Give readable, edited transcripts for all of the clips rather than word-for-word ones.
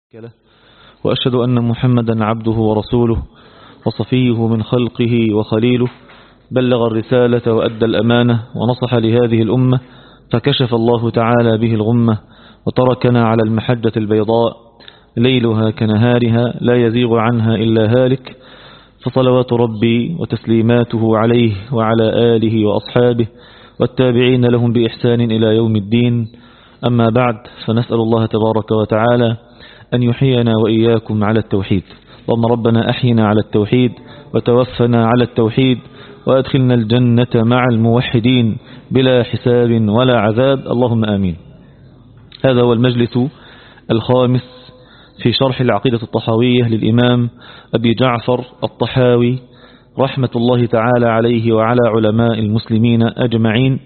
له وأشهد أن محمدا عبده ورسوله وصفيه من خلقه وخليله، بلغ الرسالة وأدى الأمانة ونصح لهذه الأمة، فكشف الله تعالى به الغمة وتركنا على المحجة البيضاء ليلها كنهارها لا يزيغ عنها إلا هالك، فصلوات ربي وتسليماته عليه وعلى آله وأصحابه والتابعين لهم بإحسان إلى يوم الدين. أما بعد، فنسأل الله تبارك وتعالى أن يحيينا وإياكم على التوحيد. اللهم ربنا أحينا على التوحيد وتوفنا على التوحيد وأدخلنا الجنة مع الموحدين بلا حساب ولا عذاب، اللهم آمين. هذا هو المجلس الخامس في شرح العقيدة الطحاوية للإمام أبي جعفر الطحاوي رحمة الله تعالى عليه وعلى علماء المسلمين أجمعين.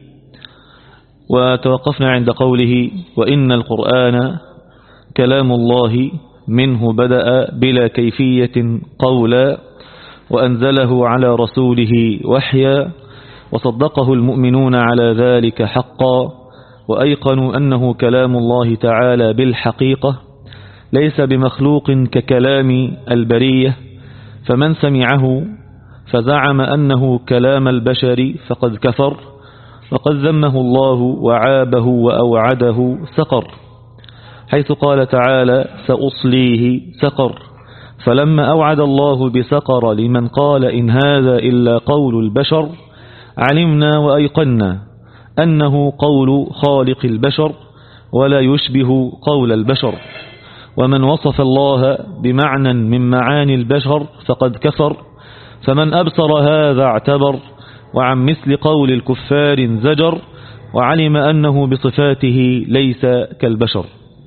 وتوقفنا عند قوله: وإن القرآن كلام الله منه بدأ بلا كيفية قولا، وأنزله على رسوله وحيا، وصدقه المؤمنون على ذلك حقا، وأيقنوا أنه كلام الله تعالى بالحقيقة ليس بمخلوق ككلام البرية، فمن سمعه فزعم أنه كلام البشر فقد كفر، وقد ذمه الله وعابه وأوعده سقر، حيث قال تعالى: سأصليه سقر. فلما أوعد الله بسقر لمن قال إن هذا إلا قول البشر، علمنا وأيقنا أنه قول خالق البشر ولا يشبه قول البشر، ومن وصف الله بمعنى من معاني البشر فقد كفر، فمن أبصر هذا اعتبر، وعن مثل قول الكفار زجر، وعلم أنه بصفاته ليس كالبشر.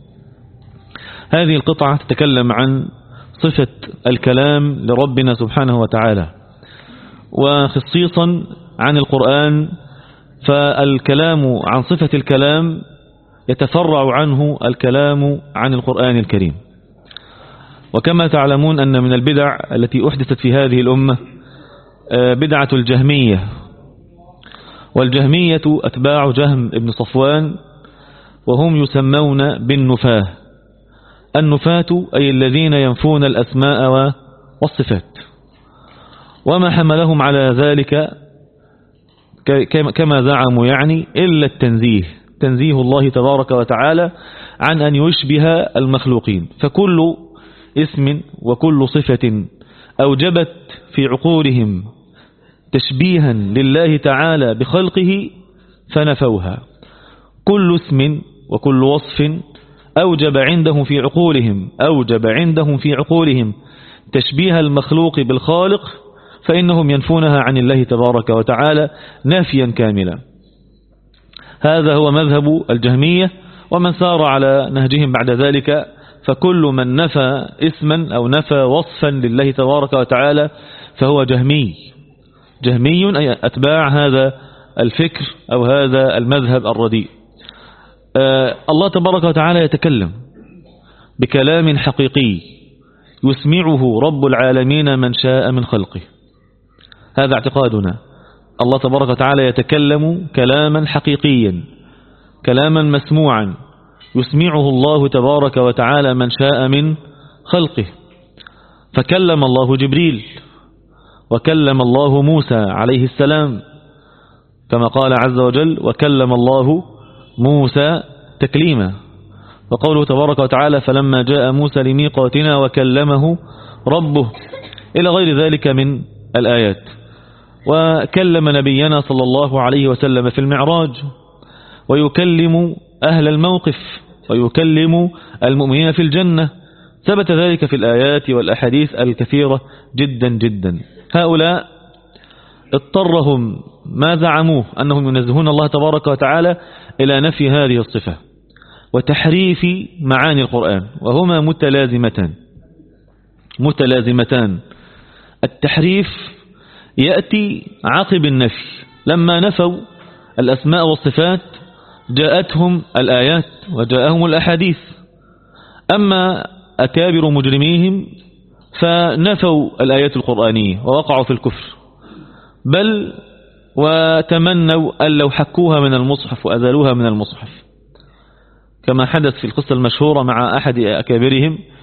هذه القطعة تتكلم عن صفة الكلام لربنا سبحانه وتعالى، وخصيصا عن القرآن، فالكلام عن صفة الكلام يتفرع عنه الكلام عن القرآن الكريم. وكما تعلمون أن من البدع التي أحدثت في هذه الأمة بدعة الجهمية، والجهمية أتباع جهم ابن صفوان، وهم يسمون بالنفاة. النفاة أي الذين ينفون الأسماء والصفات، وما حملهم على ذلك كما زعموا يعني إلا تنزيه الله تبارك وتعالى عن أن يشبه المخلوقين. فكل اسم وكل صفة أوجبت في عقولهم تشبيها لله تعالى بخلقه فنفوها. كل اسم وكل وصف أوجب عندهم في عقولهم تشبيه المخلوق بالخالق، فإنهم ينفونها عن الله تبارك وتعالى نافيا كاملا. هذا هو مذهب الجهمية، ومن سار على نهجهم بعد ذلك، فكل من نفى اسما أو نفى وصفا لله تبارك وتعالى فهو جهمي أي أتباع هذا الفكر أو هذا المذهب الرديء. الله تبارك وتعالى يتكلم بكلام حقيقي يسمعه رب العالمين من شاء من خلقه. هذا اعتقادنا. الله تبارك وتعالى يتكلم كلاما حقيقيا، كلاما مسموعا يسمعه الله تبارك وتعالى من شاء من خلقه. فكلم الله جبريل، وكلم الله موسى عليه السلام، كما قال عز وجل: وكلم الله موسى تكليما. وقوله تبارك وتعالى: فلما جاء موسى لميقاتنا وكلمه ربه، إلى غير ذلك من الآيات. وكلم نبينا صلى الله عليه وسلم في المعراج، ويكلم أهل الموقف، ويكلم المؤمنين في الجنة. ثبت ذلك في الآيات والأحاديث الكثيرة جدا جدا. هؤلاء اضطرهم ما زعموه أنهم ينزهون الله تبارك وتعالى إلى نفي هذه الصفة وتحريف معاني القرآن، وهما متلازمتان. التحريف يأتي عقب النفي. لما نفوا الأسماء والصفات جاءتهم الآيات وجاءهم الأحاديث. أما أكابر مجرميهم فنفوا الآيات القرآنية ووقعوا في الكفر، بل وتمنوا أن لو حكوها من المصحف وأزالوها من المصحف، كما حدث في القصة المشهورة مع أحد أكابرهم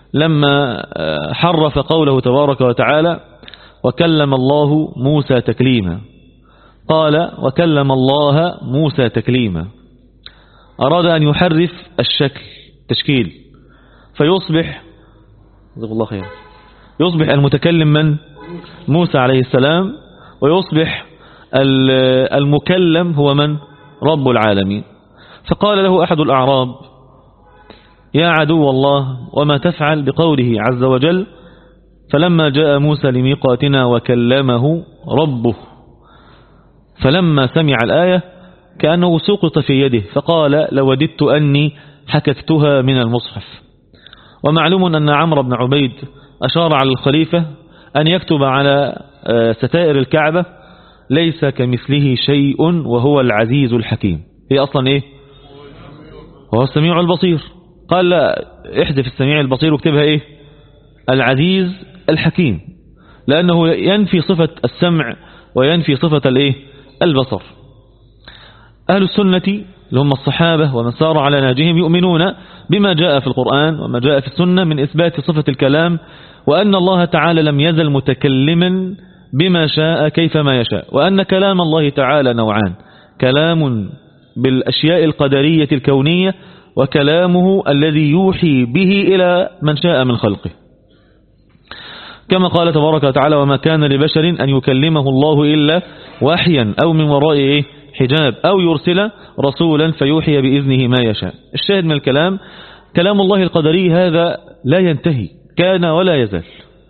لما حرف قوله تبارك وتعالى وكلم الله موسى تكليما، قال وكلم الله موسى تكليما، أراد أن يحرف الشكل تشكيل، فيصبح جزاك الله خير، يصبح المتكلم من؟ موسى عليه السلام، ويصبح المكلم هو من؟ رب العالمين. فقال له أحد الأعراب يا عدو الله وما تفعل بقوله عز وجل فلما جاء موسى لميقاتنا وكلمه ربه، فلما سمع الآية كأنه سقط في يده فقال لوددت أني حككتها من المصحف. ومعلوم أن عمرو بن عبيد أشار على الخليفة أن يكتب على ستائر الكعبة ليس كمثله شيء وهو العزيز الحكيم. هي أصلا إيه؟ وهو السميع البصير. قال لا، احذف السميع البصير واكتبها إيه؟ العزيز الحكيم، لأنه ينفي صفة السمع وينفي صفة الإيه؟ البصر. أهل السنة اللي هم الصحابة ومن سار على نهجهم يؤمنون بما جاء في القرآن وما جاء في السنة من إثبات صفة الكلام، وأن الله تعالى لم يزل متكلما بما شاء كيفما يشاء، وأن كلام الله تعالى نوعان: كلام بالأشياء القدرية الكونية، وكلامه الذي يوحي به إلى من شاء من خلقه، كما قال تبارك وتعالى وما كان لبشر أن يكلمه الله إلا وحيا أو من وراء حجاب أو يرسل رسولا فيوحي بإذنه ما يشاء. الشاهد من الكلام كلام الله القدري هذا لا ينتهي، كان ولا يزال.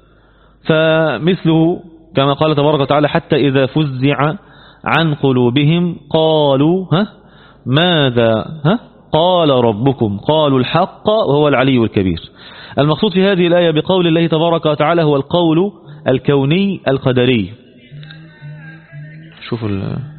فمثله كما قال تبارك وتعالى حتى إذا فزع عن قلوبهم قالوا ماذا قال ربكم قالوا الحق وهو العلي الكبير. المقصود في هذه الآية بقول الله تبارك وتعالى هو القول الكوني القدري. شوفوا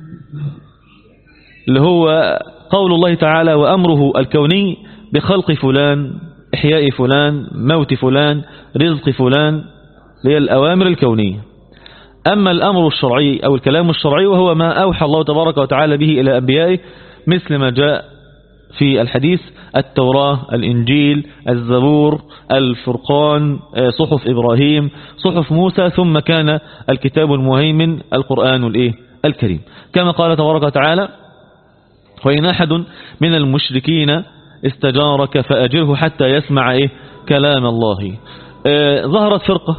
اللي هو قول الله تعالى وأمره الكوني بخلق فلان، إحياء فلان، موت فلان، رزق فلان، هي الأوامر الكونية. أما الأمر الشرعي أو الكلام الشرعي وهو ما أوحى الله تبارك وتعالى به إلى أنبيائه، مثل ما جاء في الحديث التوراة، الإنجيل، الزبور، الفرقان، صحف إبراهيم، صحف موسى، ثم كان الكتاب المهيمن القرآن الكريم، كما قال تبارك وتعالى وإن أحد من المشركين استجارك فأجره حتى يسمع كلام الله. ظهرت فرقة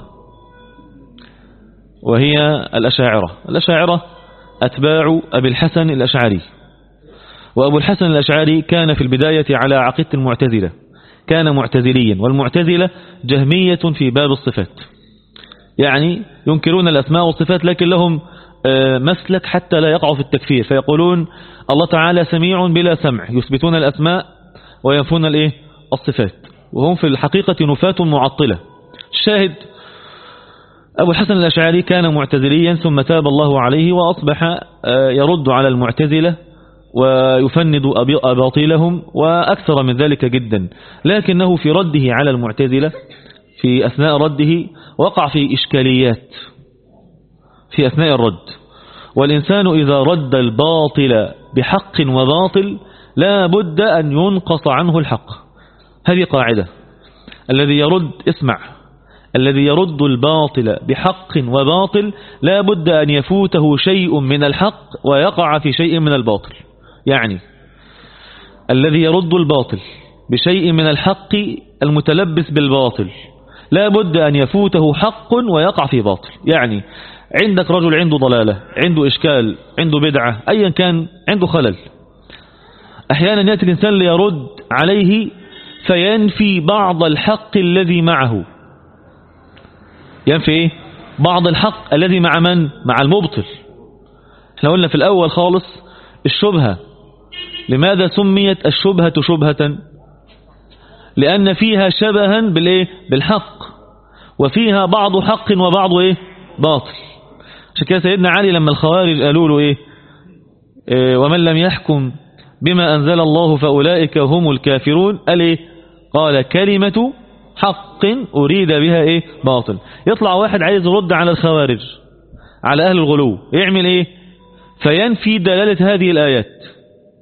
وهي الأشاعرة أتباع أبي الحسن الأشعري. وأبو الحسن الأشعري كان في البداية على عقيدة المعتزلة، كان معتزليا، والمعتزلة جهمية في باب الصفات، يعني ينكرون الأسماء والصفات لكن لهم مسلك حتى لا يقعوا في التكفير، فيقولون الله تعالى سميع بلا سمع، يثبتون الأسماء وينفون الصفات، وهم في الحقيقة نفاة معطلة. الشاهد أبو الحسن الأشعري كان معتزليا ثم تاب الله عليه وأصبح يرد على المعتزلة ويفند أباطيلهم وأكثر من ذلك جدا، لكنه في رده على المعتزلة في أثناء رده وقع في إشكاليات في أثناء الرد. والإنسان إذا رد الباطل بحق وباطل لا بد أن ينقص عنه الحق، هذه قاعدة. الذي يرد الباطل بحق وباطل لا بد أن يفوته شيء من الحق ويقع في شيء من الباطل. يعني الذي يرد الباطل بشيء من الحق المتلبس بالباطل لا بد أن يفوته حق ويقع في باطل. يعني عندك رجل عنده ضلالة، عنده إشكال، عنده بدعة، أيا كان عنده خلل، أحيانا يأتي الإنسان ليرد عليه فينفي بعض الحق الذي معه، ينفي بعض الحق الذي مع من؟ مع المبطل. احنا قلنا في الأول خالص الشبهة، لماذا سميت الشبهة شبهة؟ لأن فيها شبها بالحق، وفيها بعض حق وبعض باطل. عشان كده سيدنا علي لما الخوارج قالوا له ومن لم يحكم بما أنزل الله فأولئك هم الكافرون، قال كلمة حق أريد بها باطل. يطلع واحد عايز يرد على الخوارج، على أهل الغلو، يعمل فينفي دلالة هذه الآيات.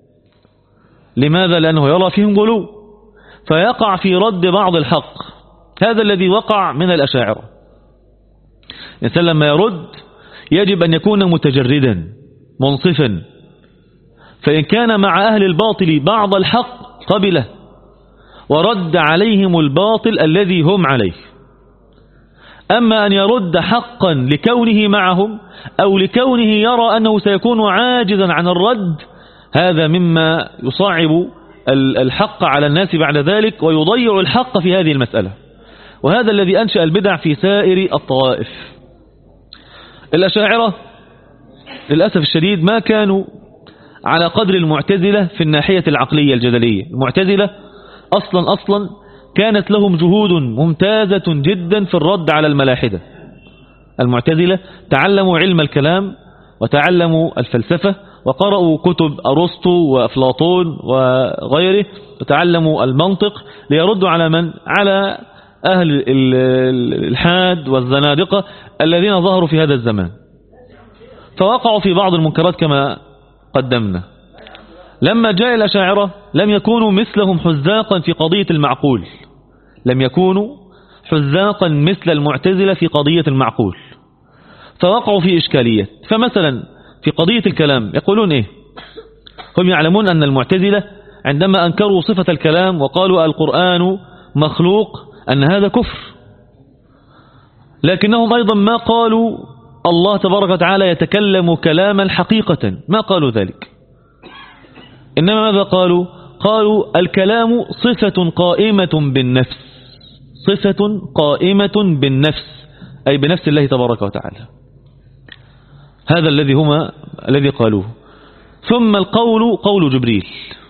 لماذا؟ لأنه يرى فيهم غلو، فيقع في رد بعض الحق هذا الذي وقع من الأشاعرة. الإنسان لما يرد يجب أن يكون متجردا منصفا، فإن كان مع أهل الباطل بعض الحق قبله ورد عليهم الباطل الذي هم عليه. أما أن يرد حقا لكونه معهم أو لكونه يرى أنه سيكون عاجزا عن الرد، هذا مما يصعب الحق على الناس بعد ذلك ويضيع الحق في هذه المسألة، وهذا الذي أنشأ البدع في سائر الطوائف. الأشاعرة للأسف الشديد ما كانوا على قدر المعتزلة في الناحية العقلية الجدلية. المعتزلة أصلا كانت لهم جهود ممتازة جدا في الرد على الملاحدة. المعتزلة تعلموا علم الكلام وتعلموا الفلسفة وقرأوا كتب أرسطو وأفلاطون وغيره، وتعلموا المنطق ليردوا على من؟ على أهل الإلحاد والزنادقة الذين ظهروا في هذا الزمان، فوقعوا في بعض المنكرات كما قدمنا. لما جاء الأشاعرة لم يكونوا مثلهم حزاقا في قضية المعقول، لم يكونوا حزاقا مثل المعتزلة في قضية المعقول، فوقعوا في إشكالية. فمثلا في قضية الكلام يقولون إيه؟ هم يعلمون أن المعتزلة عندما أنكروا صفة الكلام وقالوا القرآن مخلوق أن هذا كفر، لكنهم أيضا ما قالوا الله تبارك وتعالى يتكلم كلاما حقيقة، ما قالوا ذلك. إنما ماذا قالوا؟ قالوا الكلام صفة قائمة بالنفس، صفة قائمة بالنفس، أي بنفس الله تبارك وتعالى. هذا الذي قالوه. ثم القول قول جبريل،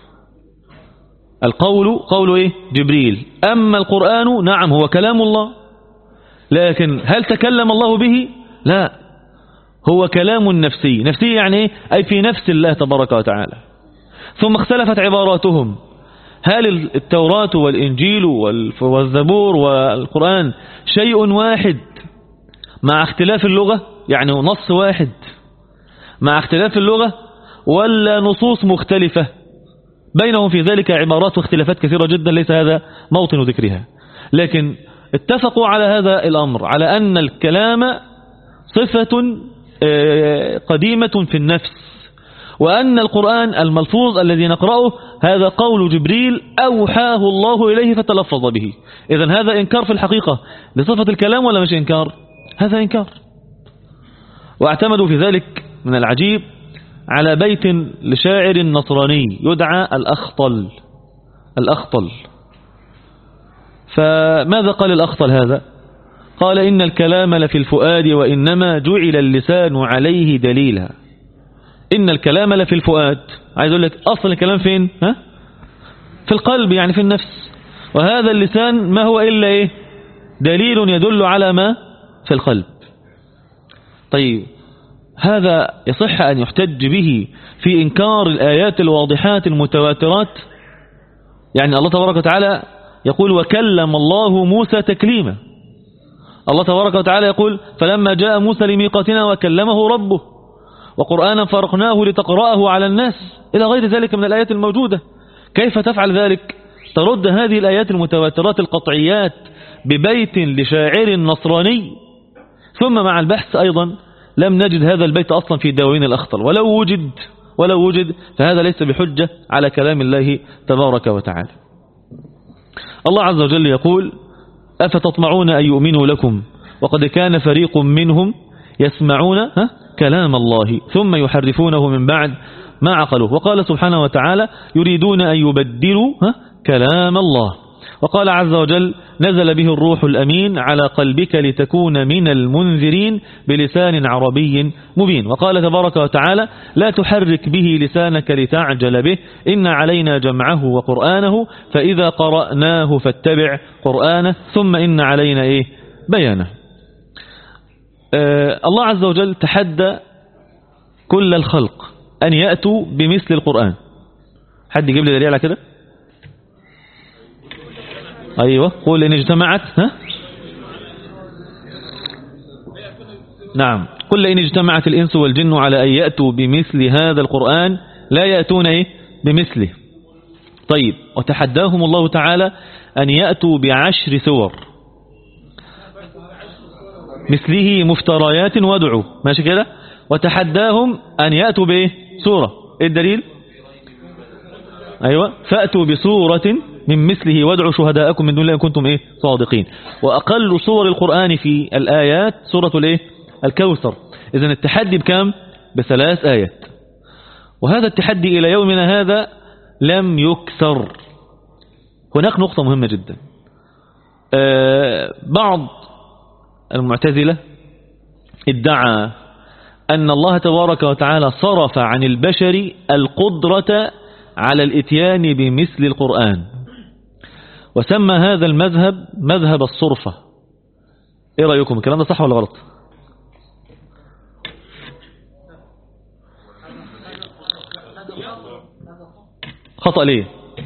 القول قول إيه؟ جبريل. أما القرآن نعم هو كلام الله، لكن هل تكلم الله به؟ لا، هو كلام نفسي. نفسي يعني إيه؟ أي في نفس الله تبارك وتعالى. ثم اختلفت عباراتهم، هل التوراة والإنجيل والزبور والقرآن شيء واحد مع اختلاف اللغة، يعني نص واحد مع اختلاف اللغة، ولا نصوص مختلفة بينهم في ذلك عبارات واختلافات كثيرة جدا ليس هذا موطن ذكرها، لكن اتفقوا على هذا الأمر، على أن الكلام صفة قديمة في النفس، وأن القرآن الملفوظ الذي نقرأه هذا قول جبريل أوحاه الله إليه فتلفظ به. إذن هذا إنكار في الحقيقة لصفة الكلام ولا مش إنكار؟ هذا إنكار. واعتمدوا في ذلك من العجيب على بيت لشاعر نصراني يدعى الأخطل. فماذا قال الأخطل هذا؟ قال إن الكلام لفي الفؤاد وإنما جعل اللسان عليه دليلا. إن الكلام لفي الفؤاد، عايز أقول لك أصل الكلام فين؟ في القلب، يعني في النفس، وهذا اللسان ما هو إلا إيه؟ دليل يدل على ما في القلب. طيب هذا يصح أن يحتج به في إنكار الآيات الواضحات المتواترات؟ يعني الله تبارك وتعالى يقول وكلم الله موسى تكليما. الله تبارك وتعالى يقول فلما جاء موسى لميقاتنا وكلمه ربه وقرآنا فرقناه لتقرأه على الناس إلى غير ذلك من الآيات الموجودة. كيف تفعل ذلك؟ ترد هذه الآيات المتواترات القطعيات ببيت لشاعر نصراني، ثم مع البحث أيضا لم نجد هذا البيت أصلا في دواوين الأخطل، ولو وجد فهذا ليس بحجة على كلام الله تبارك وتعالى. الله عز وجل يقول أفتطمعون أن يؤمنوا لكم وقد كان فريق منهم يسمعون كلام الله ثم يحرفونه من بعد ما عقلوه. وقال سبحانه وتعالى يريدون أن يبدلوا كلام الله. وقال عز وجل نزل به الروح الأمين على قلبك لتكون من المنذرين بلسان عربي مبين. وقال تبارك وتعالى لا تحرك به لسانك لتعجل به إن علينا جمعه وقرآنه فإذا قرأناه فاتبع قرآنه ثم إن علينا بيانه. الله عز وجل تحدى كل الخلق أن يأتوا بمثل القرآن. حد يجيب لي دليل على كده؟ أيوة قول إن اجتمعت نعم قل إن اجتمعت الإنس والجن على أن يأتوا بمثل هذا القرآن لا يأتون بمثله. طيب وتحداهم الله تعالى أن يأتوا ب10 سور مثله مفتريات وادعوا، ماشي كده، وتحداهم أن يأتوا بإيه؟ سورة. إيه الدليل؟ أيوة، فأتوا بسورة من مثله وادعوا شهداءكم من دون الله إن كنتم إيه؟ صادقين. وأقل صور القرآن في الآيات سورة الإيه؟ الكوثر. إذن التحدي بكم؟ ب3 آيات. وهذا التحدي إلى يومنا هذا لم يكسر. هناك نقطة مهمة جدا. بعض المعتزلة ادعى أن الله تبارك وتعالى صرف عن البشر القدرة على الاتيان بمثل القرآن، وسمى هذا المذهب مذهب الصرفة. ايه رأيكم؟ الكلام ده صح ولا غلط؟ خطأ ليه؟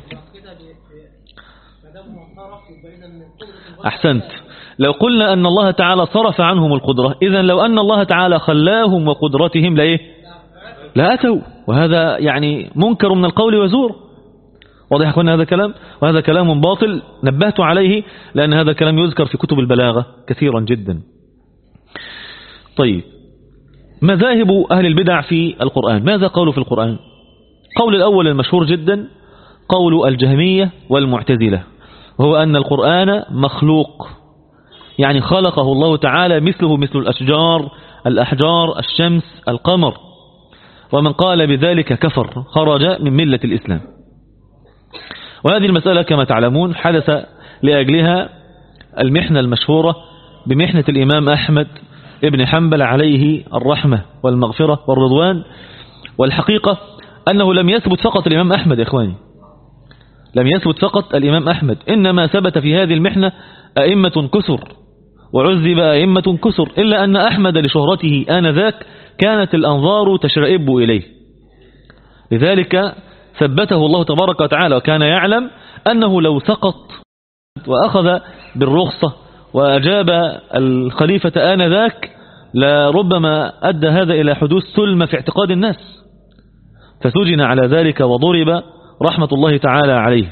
أحسنت. لو قلنا أن الله تعالى صرف عنهم القدرة، إذن لو أن الله تعالى خلاهم وقدرتهم لإيه؟ لا أتوا، وهذا يعني منكر من القول وزور. واضح أخوانا هذا الكلام؟ وهذا كلام باطل نبهت عليه، لأن هذا كلام يذكر في كتب البلاغة كثيرا جدا. طيب، مذاهب أهل البدع في القرآن، ماذا قالوا في القرآن؟ قول الأول المشهور جدا قول الجهمية والمعتزلة، وهو أن القرآن مخلوق، يعني خلقه الله تعالى مثله مثل الأشجار، الأحجار، الشمس، القمر. ومن قال بذلك كفر، خرج من ملة الإسلام. وهذه المسألة كما تعلمون حدث لأجلها المحنة المشهورة بمحنة الإمام أحمد ابن حنبل عليه الرحمة والمغفرة والرضوان. والحقيقة أنه لم يثبت فقط الإمام أحمد يا إخواني، لم يثبت فقط الإمام أحمد، إنما ثبت في هذه المحنة أئمة كثر، وعذب أئمة كثر، إلا أن أحمد لشهرته آنذاك كانت الأنظار تشرئب إليه، لذلك ثبته الله تبارك وتعالى، وكان يعلم أنه لو سقط وأخذ بالرخصة وأجاب الخليفة آنذاك لربما أدى هذا إلى حدوث سلمة في اعتقاد الناس، فسجن على ذلك وضرب رحمة الله تعالى عليه.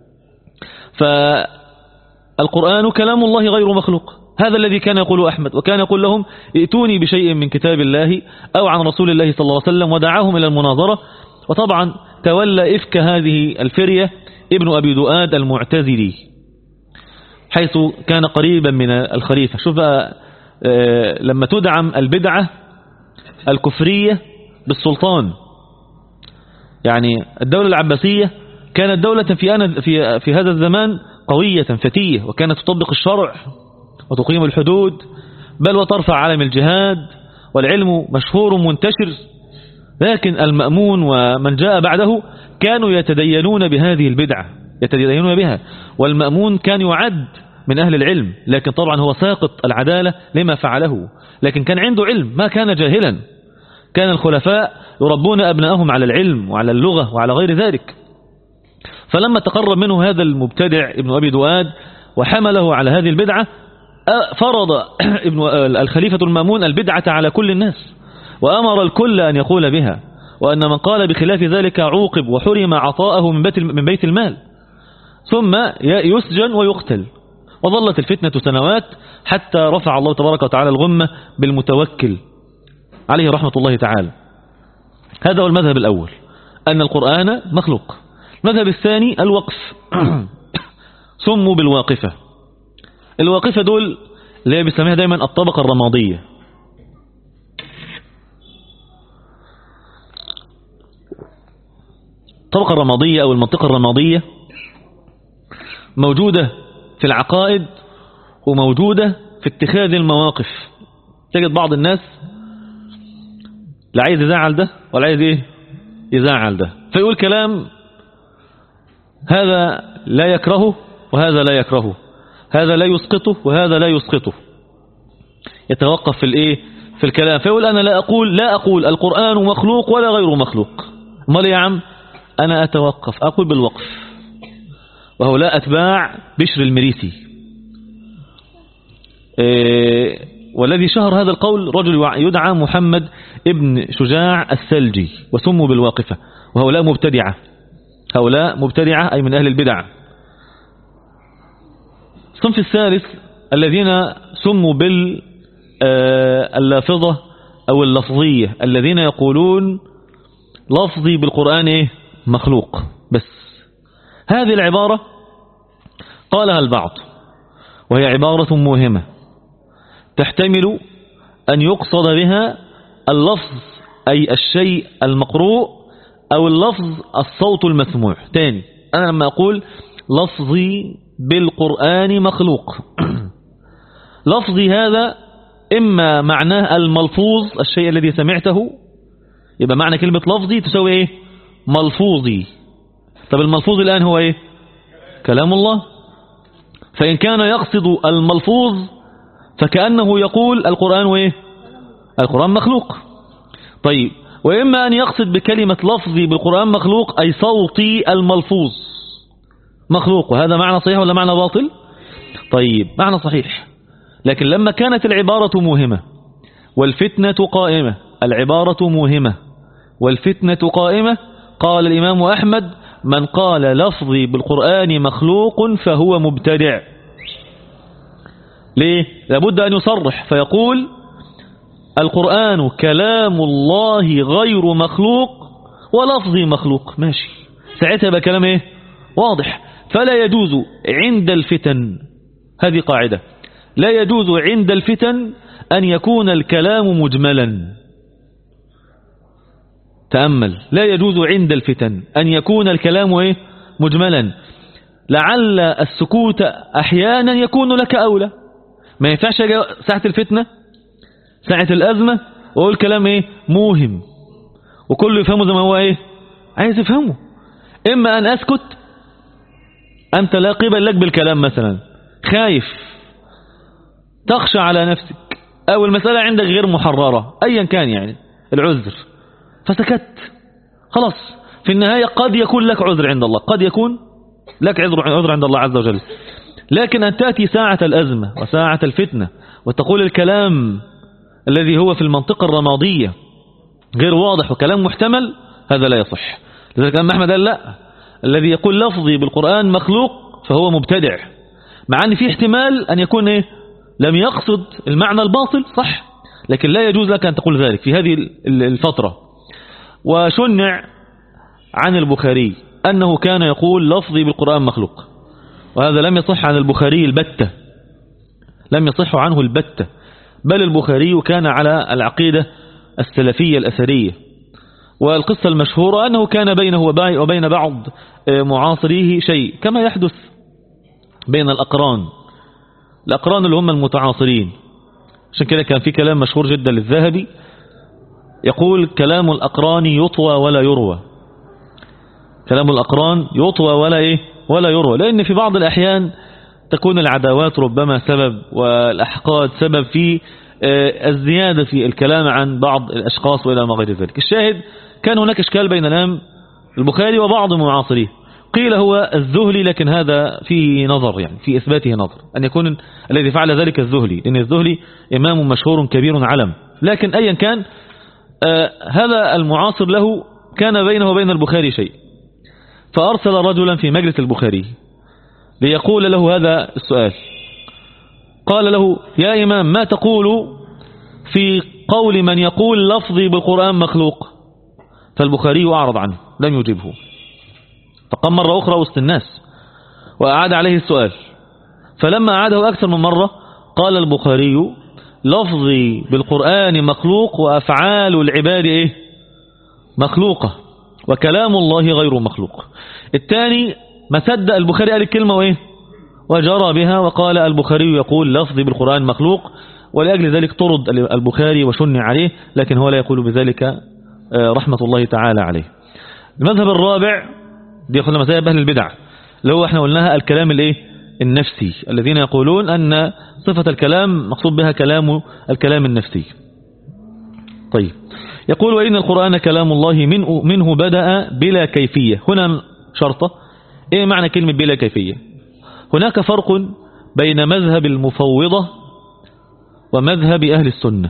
فالقرآن كلام الله غير مخلوق، هذا الذي كان يقول أحمد، وكان يقول لهم ائتوني بشيء من كتاب الله أو عن رسول الله صلى الله عليه وسلم، ودعاهم إلى المناظرة. وطبعا تولى إفك هذه الفرية ابن أبي دؤاد المعتزلي، حيث كان قريبا من الخليفة. شوف بقى لما تدعم البدعة الكفرية بالسلطان، يعني الدولة العباسية كانت دولة في هذا الزمان قوية فتية، وكانت تطبق الشرع وتقيم الحدود، بل وترفع علم الجهاد، والعلم مشهور منتشر. لكن المأمون ومن جاء بعده كانوا يتدينون بهذه البدعة، يتدينون بها، والمأمون كان يعد من أهل العلم، لكن طبعا هو ساقط العدالة لما فعله، لكن كان عنده علم، ما كان جاهلا. كان الخلفاء يربون أبنائهم على العلم وعلى اللغة وعلى غير ذلك. فلما تقرب منه هذا المبتدع ابن أبي دؤاد وحمله على هذه البدعة، فرض الخليفة المأمون البدعة على كل الناس، وأمر الكل أن يقول بها، وأن من قال بخلاف ذلك عوقب وحرم عطاءه من بيت المال، ثم يسجن ويقتل. وظلت الفتنة سنوات حتى رفع الله تبارك وتعالى الغمة بالمتوكل عليه رحمة الله تعالى. هذا هو المذهب الأول، أن القرآن مخلوق. المذهب الثاني الوقف سموا بالواقفة. الواقفة دول اللي بيسميها دايما الطبقة الرمادية. الطبقة الرمادية أو المنطقة الرمادية موجودة في العقائد وموجودة في اتخاذ المواقف. تجد بعض الناس لا عايز يزعل ده ولا عايز ايه يزعل ده، فيقول كلام هذا لا يكرهه وهذا لا يكرهه، هذا لا يسقطه وهذا لا يسقطه، يتوقف في الايه في الكلام. فيقول انا لا اقول القرآن مخلوق ولا غير مخلوق، امال يا عم انا اتوقف، اقول بالوقف. وهؤلاء اتباع بشر المريسي. والذي شهر هذا القول رجل يدعى محمد ابن شجاع الثلجي، وسموا بالواقفة. وهؤلاء مبتدعة، هؤلاء مبتدعة أي من أهل البدع. الصنف الثالث الذين سموا اللافظة أو اللفظية الذين يقولون لفظي بالقرآن إيه؟ مخلوق بس. هذه العبارة قالها البعض وهي عبارة موهمة تحتمل أن يقصد بها اللفظ أي الشيء المقروء أو اللفظ الصوت المسموع. تاني، أنا لما أقول لفظي بالقرآن مخلوق لفظي هذا إما معناه الملفوظ الشيء الذي سمعته، يبقى معنى كلمة لفظي تساوي إيه؟ ملفوظي. طب الملفوظ الآن هو إيه؟ كلام الله. فإن كان يقصد الملفوظ فكأنه يقول القرآن وإيه؟ القرآن مخلوق. طيب، وإما أن يقصد بكلمة لفظي بالقرآن مخلوق أي صوتي الملفوظ مخلوق، وهذا معنى صحيح ولا معنى باطل؟ طيب، معنى صحيح. لكن لما كانت العبارة موهمة والفتنة قائمة، العبارة موهمة والفتنة قائمة، قال الإمام أحمد: من قال لفظي بالقرآن مخلوق فهو مبتدع. ليه؟ لابد أن يصرح فيقول القرآن كلام الله غير مخلوق ولفظي مخلوق، ماشي، ساعتها يبقى كلام ايه؟ واضح. فلا يجوز عند الفتن، هذه قاعدة، لا يجوز عند الفتن أن يكون الكلام مجملا. تأمل، لا يجوز عند الفتن أن يكون الكلام ايه؟ مجملا. لعل السكوت أحيانا يكون لك أولى. ما ينفعش ساعة الفتنة ساعة الأزمة وأقول كلام ايه؟ موهم وكله يفهمه زي ما هو ايه؟ عايز يفهمه. إما أن أسكت، أنت لا قبل لك بالكلام، مثلا خايف تخشى على نفسك أو المسألة عندك غير محررة أيا كان يعني العذر، فسكت خلاص. في النهاية قد يكون لك عذر عند الله، قد يكون لك عذر عند الله عز وجل. لكن أن تأتي ساعة الأزمة وساعة الفتنة وتقول الكلام الذي هو في المنطقة الرمادية غير واضح وكلام محتمل، هذا لا يصح. لذلك الإمام أحمد قال لا، الذي يقول لفظي بالقرآن مخلوق فهو مبتدع، مع أن في احتمال أن يكون إيه؟ لم يقصد المعنى الباطل، صح، لكن لا يجوز لك أن تقول ذلك في هذه الفترة. وشنع عن البخاري أنه كان يقول لفظي بالقرآن مخلوق، وهذا لم يصح عن البخاري البتة، لم يصح عنه البتة، بل البخاري كان على العقيدة السلفية الأثرية. والقصة المشهورة أنه كان بينه وبين بعض معاصريه شيء، كما يحدث بين الأقران اللي هم المتعاصرين. عشان كده كان في كلام مشهور جدا للذهبي يقول: كلام الأقران يطوى ولا يروى. كلام الأقران يطوى ولا يروى، لأن في بعض الأحيان تكون العداوات ربما سبب والأحقاد سبب في الزيادة في الكلام عن بعض الأشخاص وإلى ما غير ذلك. الشاهد، كان هناك إشكال بين الإمام البخاري وبعض معاصريه، قيل هو الذهلي، لكن هذا فيه نظر، يعني في إثباته نظر أن يكون الذي فعل ذلك الذهلي، لأن الذهلي إمام مشهور كبير علم. لكن أيا كان، هذا المعاصر له كان بينه وبين البخاري شيء، فأرسل رجلا في مجلس البخاري ليقول له هذا السؤال. قال له: يا إمام، ما تقول في قول من يقول لفظي بالقرآن مخلوق؟ فالبخاري أعرض عنه، لم يجيبه. فقام مرة أخرى وسط الناس وأعاد عليه السؤال، فلما أعاده أكثر من مرة قال البخاري: لفظي بالقرآن مخلوق وأفعال العباد مخلوقة وكلام الله غير مخلوق. الثاني ما صدق البخاري، قال الكلمة وجرى بها، وقال البخاري يقول لفظي بالقرآن مخلوق، ولأجل ذلك طرد البخاري وشنع عليه، لكن هو لا يقول بذلك رحمة الله تعالى عليه. المذهب الرابع دي يأخذ مذاهب أهل البدع، اللي هو احنا قلناها الكلام النفسي، الذين يقولون أن صفة الكلام مقصود بها الكلام النفسي. طيب، يقول: وإن القرآن كلام الله منه بدأ بلا كيفية. هنا شرطة، ايه معنى كلمة بلا كيفية؟ هناك فرق بين مذهب المفوضة ومذهب أهل السنة.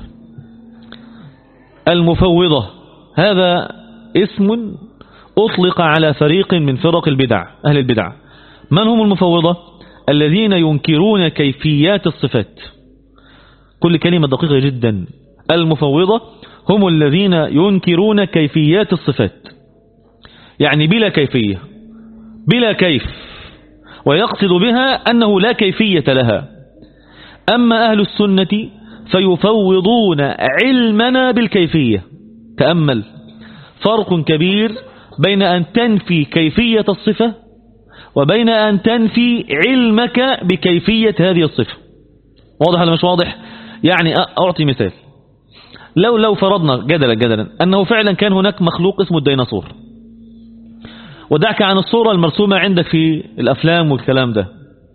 المفوضة هذا اسم أطلق على فريق من فرق البدع، أهل البدع. من هم المفوضة؟ الذين ينكرون كيفيات الصفات، كل كلمة دقيقة جدا. المفوضة هم الذين ينكرون كيفيات الصفات، يعني بلا كيفية، بلا كيف، ويقصد بها أنه لا كيفية لها. أما أهل السنة فيفوضون علمنا بالكيفية. تأمل، فرق كبير بين أن تنفي كيفية الصفة وبين أن تنفي علمك بكيفية هذه الصفة. واضح ولا مش واضح؟ يعني أعطي مثال. لو فرضنا جدلا أنه فعلا كان هناك مخلوق اسمه الديناصور، ودعك عن الصورة المرسومة عندك في الأفلام والكلام ده،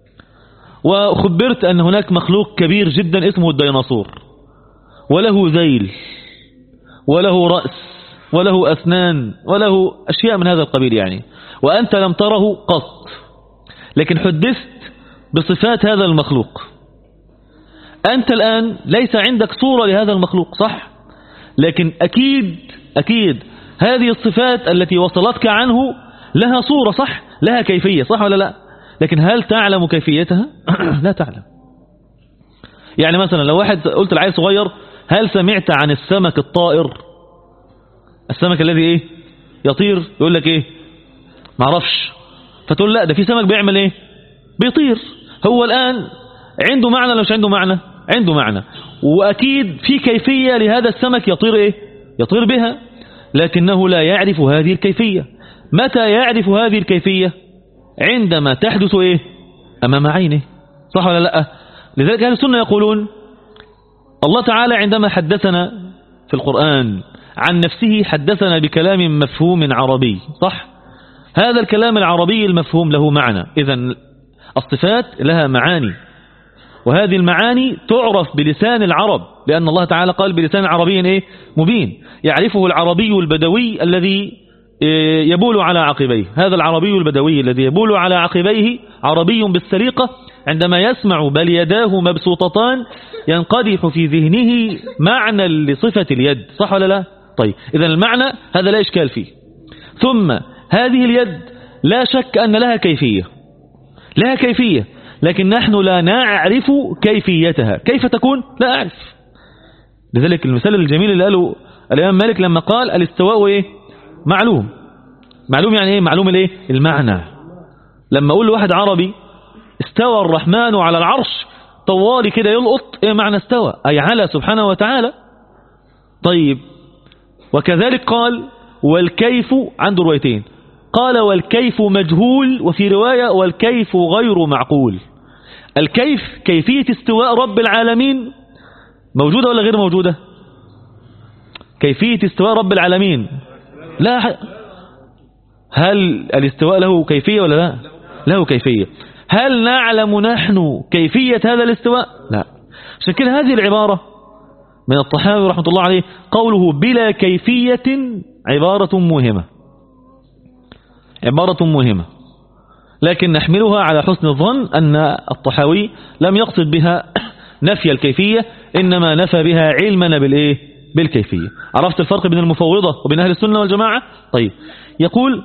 وخبرت أن هناك مخلوق كبير جدا اسمه الديناصور، وله ذيل وله رأس وله أسنان وله أشياء من هذا القبيل يعني، وأنت لم تره قط، لكن حدثت بصفات هذا المخلوق. أنت الآن ليس عندك صورة لهذا المخلوق، صح؟ لكن أكيد هذه الصفات التي وصلتك عنه لها صورة، صح؟ لها كيفية، صح ولا لا؟ لكن هل تعلم كيفيتها؟ لا تعلم. يعني مثلا لو واحد قلت العيل صغير هل سمعت عن السمك الطائر؟ السمك الذي ايه يطير، يقول لك ايه معرفش، فتقول لا ده في سمك بيعمل ايه بيطير. هو الآن عنده معنى ولا مش عنده معنى؟ عنده معنى، وأكيد في كيفية لهذا السمك يطير ايه يطير بها، لكنه لا يعرف هذه الكيفية. متى يعرف هذه الكيفية؟ عندما تحدث ايه أمام عينه، صح ولا لا؟ لذلك أهل السنة يقولون الله تعالى عندما حدثنا في القرآن عن نفسه حدثنا بكلام مفهوم عربي، صح؟ هذا الكلام العربي المفهوم له معنى. إذن الصفات لها معاني، وهذه المعاني تعرف بلسان العرب، لأن الله تعالى قال بلسان عربي ايه مبين، يعرفه العربي البدوي الذي يبول على عقبيه. هذا العربي البدوي الذي يبول على عقبيه عربي بالسريقة، عندما يسمع بل يداه مبسوطتان ينقدح في ذهنه معنى لصفة اليد، صح ولا لا؟ طيب إذا المعنى هذا لا إشكال فيه. ثم هذه اليد لا شك أن لها كيفية، لها كيفية، لكن نحن لا نعرف كيفيتها. كيف تكون؟ لا أعرف. لذلك المثال الجميل اللي قاله الإمام مالك لما قال الاستواء إيه معلوم. معلوم يعني إيه؟ معلوم الإيه المعنى. لما أقول لواحد عربي استوى الرحمن على العرش، طوالي كده يلقط إيه معنى استوى؟ أي على سبحانه وتعالى. طيب وكذلك قال والكيف، عنده روايتين، قال والكيف مجهول، وفي رواية والكيف غير معقول. الكيف كيفية استواء رب العالمين موجودة ولا غير موجودة؟ كيفية استواء رب العالمين لا. هل الاستواء له كيفية ولا لا؟ له كيفية. هل نعلم نحن كيفية هذا الاستواء؟ لا. عشان كده هذه العبارة من الطحاوي رحمة الله عليه، قوله بلا كيفية عبارة موهمة، عبارة موهمة، لكن نحملها على حسن الظن أن الطحاوي لم يقصد بها نفي الكيفية، إنما نفى بها علمنا بالإيه بالكيفية. عرفت الفرق بين المفوضة وبين أهل السنة والجماعة؟ طيب يقول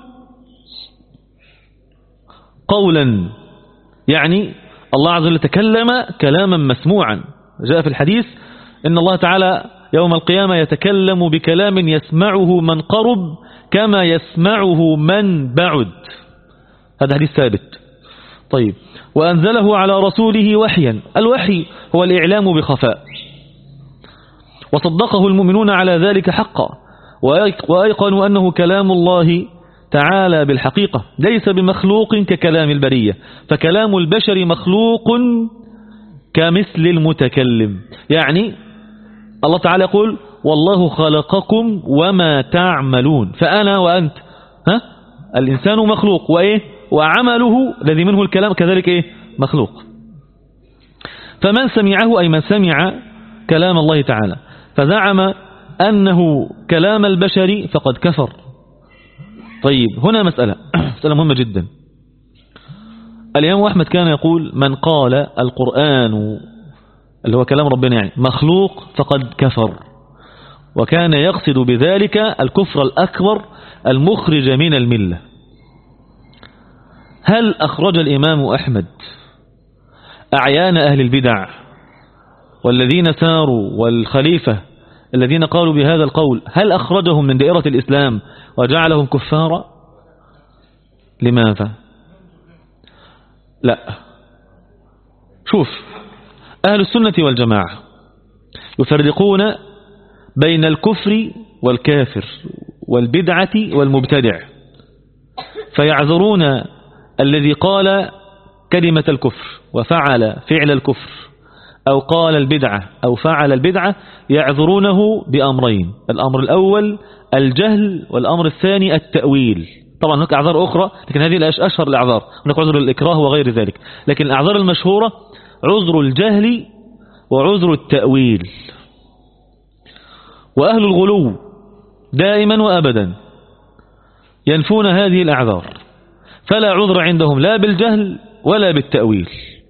قولا، يعني الله عز وجل تكلم كلاما مسموعا. جاء في الحديث إن الله تعالى يوم القيامة يتكلم بكلام يسمعه من قرب كما يسمعه من بعد. هذا حديث ثابت. طيب وأنزله على رسوله وحيا. الوحي هو الإعلام بخفاء، وصدقه المؤمنون على ذلك حقا، وأيقنوا أنه كلام الله تعالى بالحقيقة، ليس بمخلوق ككلام البرية، فكلام البشر مخلوق كمثل المتكلم. يعني الله تعالى يقول والله خلقكم وما تعملون، فأنا وأنت الإنسان مخلوق، وإيه وعمله الذي منه الكلام كذلك إيه مخلوق. فمن سمعه أي من سمع كلام الله تعالى فزعم أنه كلام البشر فقد كفر. طيب هنا مسألة مهمة جدا. الإمام أحمد كان يقول من قال القرآن اللي هو كلام ربنا يعني مخلوق فقد كفر، وكان يقصد بذلك الكفر الأكبر المخرج من الملة. هل أخرج الإمام أحمد أعيان أهل البدع والذين ساروا والخليفة الذين قالوا بهذا القول هل أخرجهم من دائرة الإسلام وجعلهم كفارا؟ لماذا؟ لا. شوف، أهل السنة والجماعة يفرقون بين الكفر والكافر والبدعة والمبتدع، فيعذرون الذي قال كلمة الكفر وفعل فعل الكفر أو قال البدعة أو فعل البدعة، يعذرونه بأمرين: الأمر الأول الجهل، والأمر الثاني التأويل. طبعا هناك أعذار أخرى لكن هذه أشهر الأعذار، هناك عذر الإكراه وغير ذلك، لكن الأعذار المشهورة عذر الجهل وعذر التأويل. وأهل الغلو دائما وأبدا ينفون هذه الأعذار، فلا عذر عندهم لا بالجهل ولا بالتأويل.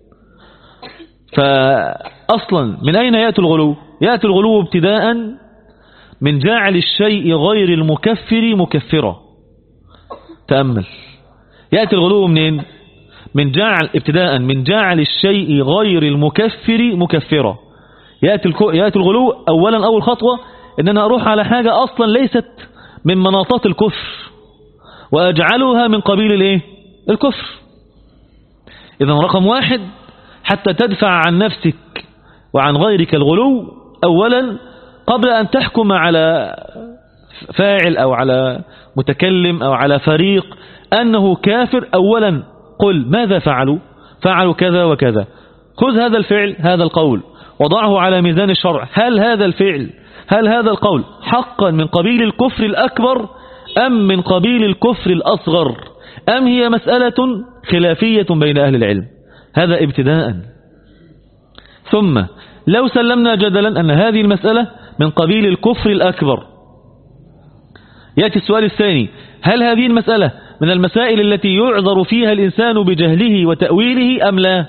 فأصلا من أين يأتي الغلو؟ يأتي الغلو ابتداء من جعل الشيء غير المكفر مكفرا. تأمل، يأتي الغلو منين؟ ابتداء من جعل الشيء غير المكفر مكفرا. يأتي الغلو أولا، أول خطوة إن أنا أروح على حاجة أصلا ليست من مناطات الكفر وأجعلها من قبيل الكفر. إذا رقم واحد حتى تدفع عن نفسك وعن غيرك الغلو، أولا قبل أن تحكم على فاعل أو على متكلم أو على فريق أنه كافر، أولا قل ماذا فعلوا كذا وكذا. خذ هذا الفعل، هذا القول، وضعه على ميزان الشرع. هل هذا الفعل، هل هذا القول حقا من قبيل الكفر الأكبر أم من قبيل الكفر الأصغر، أم هي مسألة خلافية بين أهل العلم؟ هذا ابتداء. ثم لو سلمنا جدلا أن هذه المسألة من قبيل الكفر الأكبر، يأتي السؤال الثاني: هل هذه المسألة من المسائل التي يعذر فيها الإنسان بجهله وتأويله أم لا؟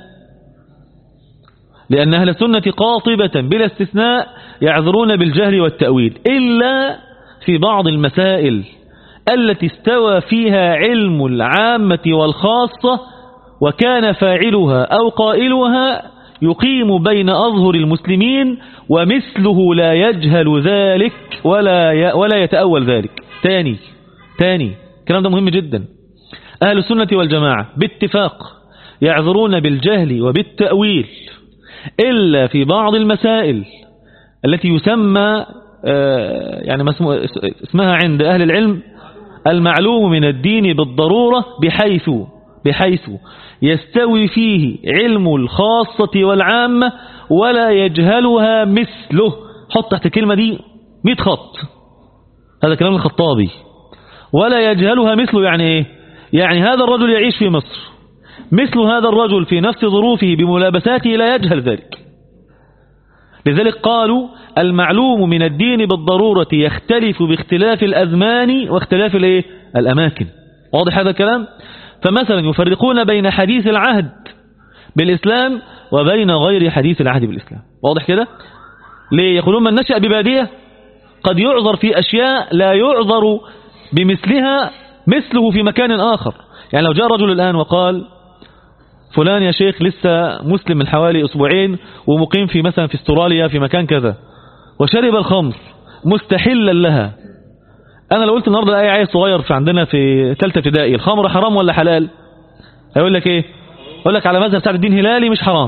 لأن أهل السنة قاطبة بلا استثناء يعذرون بالجهل والتأويل، إلا في بعض المسائل التي استوى فيها علم العامة والخاصة وكان فاعلها أو قائلها يقيم بين أظهر المسلمين، ومثله لا يجهل ذلك ولا يتأول ذلك. تاني الكلام ده مهم جدا. أهل السنة والجماعة باتفاق يعذرون بالجهل وبالتأويل إلا في بعض المسائل التي يسمى يعني اسمها عند أهل العلم المعلوم من الدين بالضرورة، بحيث يستوي فيه علم الخاصة والعامة ولا يجهلها مثله. حط تحت الكلمة دي 100 خط، هذا كلام الخطابي. ولا يجهلها مثله يعني ايه؟ يعني هذا الرجل يعيش في مصر، مثل هذا الرجل في نفس ظروفه بملابساته لا يجهل ذلك. لذلك قالوا المعلوم من الدين بالضرورة يختلف باختلاف الأزمان واختلاف الأماكن. واضح هذا الكلام؟ فمثلا يفرقون بين حديث العهد بالإسلام وبين غير حديث العهد بالإسلام. واضح كده؟ ليه؟ يقولون من نشأ ببادية قد يعذر في أشياء لا يعذر بمثلها مثله في مكان آخر. يعني لو جاء رجل الآن وقال فلان يا شيخ لسه مسلم من حوالي أسبوعين ومقيم في مثلا في استراليا في مكان كذا وشرب الخمر مستحلا لها، أنا لو قلت النهاردة أي عيل صغير في عندنا في ثالثة ابتدائي الخمر حرام ولا حلال، هيقول لك إيه؟ يقول لك على مذهب سعد الدين هلالي مش حرام.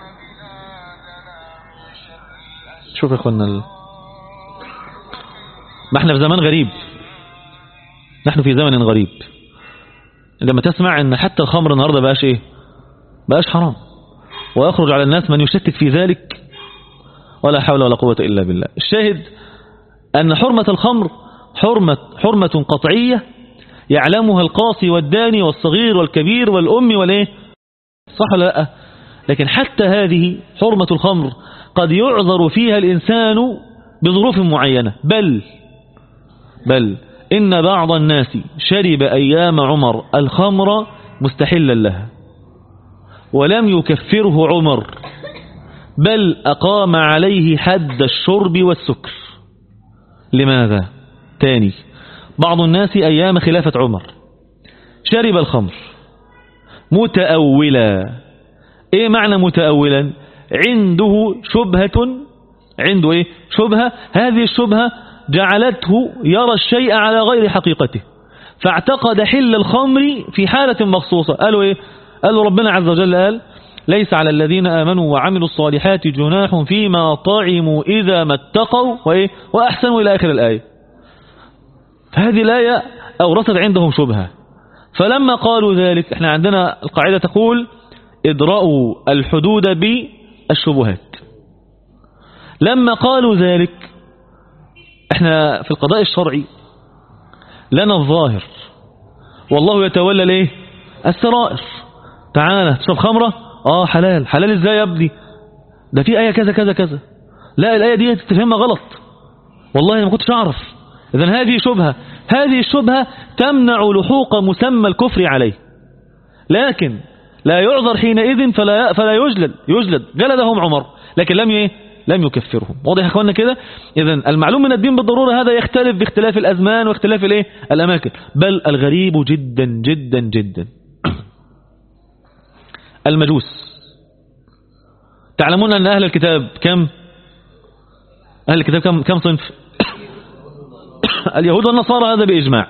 شوف يا اخوانا ما احنا في زمان غريب، نحن في زمن غريب. لما تسمع ان حتى الخمر النهاردة بقاش حرام، ويخرج على الناس من يشكك في ذلك، ولا حول ولا قوة إلا بالله. الشاهد أن حرمة الخمر حرمة قطعية يعلمها القاصي والداني والصغير والكبير والأم صح ولا لا؟ لكن حتى هذه حرمة الخمر قد يعذر فيها الإنسان بظروف معينة. بل إن بعض الناس شرب أيام عمر الخمر مستحلا لها ولم يكفره عمر، بل أقام عليه حد الشرب والسكر. لماذا؟ تاني، بعض الناس أيام خلافة عمر شرب الخمر متأولا. إيه معنى متأولا؟ عنده شبهة، هذه الشبهة جعلته يرى الشيء على غير حقيقته، فاعتقد حل الخمر في حالة مخصوصة. قالوا ربنا عز وجل قال ليس على الذين آمنوا وعملوا الصالحات جناح فيما طعموا إذا ما اتقوا وأحسنوا إلى آخر الآية. فهذه الآية أورثت عندهم شبهة، فلما قالوا ذلك، احنا عندنا القاعدة تقول ادرأوا الحدود بالشبهات. لما قالوا ذلك، احنا في القضاء الشرعي لنا الظاهر والله يتولى السرائر. تعالى تشرب خمرة، حلال ازاي يا ابني؟ ده في آية كذا كذا كذا، لا الآية دي تفهمها غلط، والله أنا ما كنتش أعرف. إذن هذه شبهة، هذه الشبهة تمنع لحوق مسمى الكفر عليه، لكن لا يعذر حينئذ فلا يجلد جلدهم عمر، لكن لم يكفرهم. واضح يا اخوانا كده؟ إذن المعلوم من الدين بالضرورة هذا يختلف باختلاف الأزمان واختلاف الأماكن، بل الغريب جدا جدا جدا المجوس. تعلمون أن أهل الكتاب كم صنف؟ اليهود والنصارى، هذا بإجماع.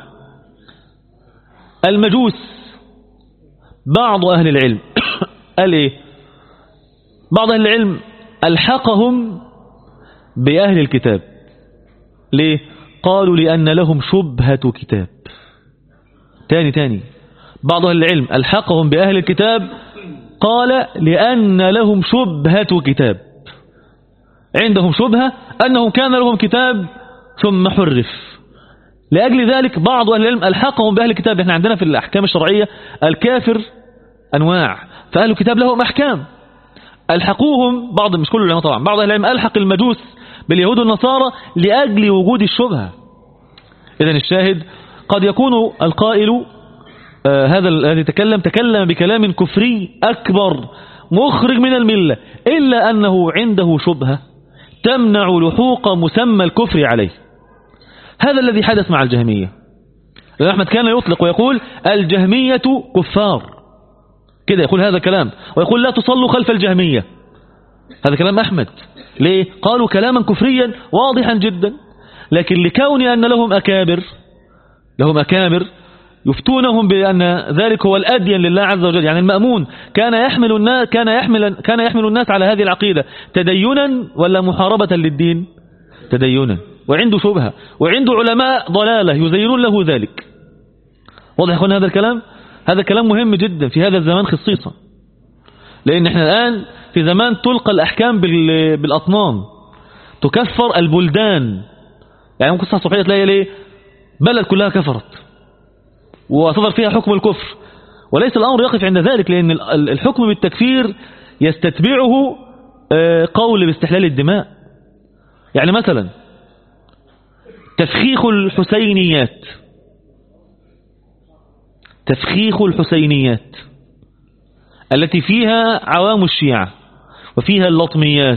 المجوس بعض أهل العلم قال بعض أهل العلم ألحقهم بأهل الكتاب. ليه؟ قالوا لأن لهم شبهة كتاب. تاني بعض أهل العلم ألحقهم بأهل الكتاب، قال لأن لهم شبهة كتاب، عندهم شبهة أنهم كان لهم كتاب ثم حرف. لأجل ذلك بعض أهل العلم ألحقهم بأهل الكتاب. احنا عندنا في الأحكام الشرعية الكافر أنواع، فأهل الكتاب لهم أحكام، ألحقوهم بعض، مش كل العلماء طبعا، بعض أهل العلم ألحق المجوس باليهود والنصارى لأجل وجود الشبهة. إذن الشاهد قد يكون القائل هذا الذي تكلم بكلام كفري أكبر مخرج من الملة، إلا أنه عنده شبهة تمنع لحوق مسمى الكفر عليه. هذا الذي حدث مع الجهمية. أحمد كان يطلق ويقول الجهمية كفار، كده يقول هذا كلام، ويقول لا تصلوا خلف الجهمية. هذا كلام أحمد. ليه؟ قالوا كلاما كفريا واضحا جدا، لكن لكون أن لهم أكابر يفتونهم بأن ذلك هو الأدين لله عز وجل. يعني المأمون كان يحمل الناس على هذه العقيدة تدينا ولا محاربة للدين؟ تدينا، وعنده شبهة، وعنده علماء ضلالة يزينون له ذلك. واضح يكون هذا الكلام؟ هذا الكلام مهم جدا في هذا الزمان خصيصا، لأن احنا الآن في زمان تلقى الأحكام بالأطنان، تكفر البلدان. يعني ممكن صحيح تلاقي بلد كلها كفرت وصدر فيها حكم الكفر، وليس الأمر يقف عند ذلك، لأن الحكم بالتكفير يستتبعه قول باستحلال الدماء. يعني مثلا تفخيخ الحسينيات التي فيها عوام الشيعة وفيها اللطميات،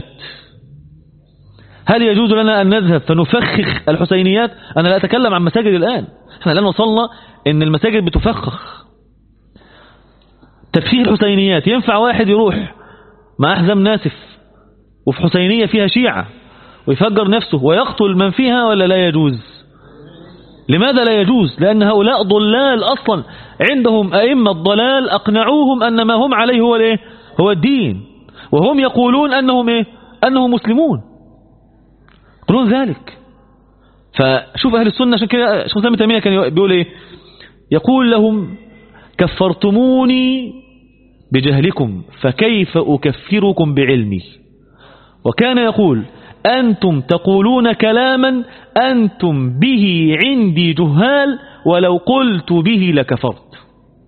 هل يجوز لنا أن نذهب فنفخخ الحسينيات؟ أنا لا أتكلم عن مساجد الآن، احنا الآن وصلنا ان المساجد بتفخخ. تفخيخ الحسينيات، ينفع واحد يروح مع أحزام ناسف وفي حسينية فيها شيعة ويفجر نفسه ويقتل من فيها، ولا لا يجوز؟ لماذا لا يجوز؟ لأن هؤلاء ضلال أصلا، عندهم أئمة ضلال أقنعوهم أن ما هم عليه هو الدين، وهم يقولون أنهم مسلمون، يقولون ذلك. فشوف أهل السنة، عشان كده شيخ الإسلام ابن تيمية كان بيقول يقول لهم كفرتموني بجهلكم فكيف أكفركم بعلمي. وكان يقول أنتم تقولون كلاما أنتم به عندي جهال ولو قلت به لكفرت.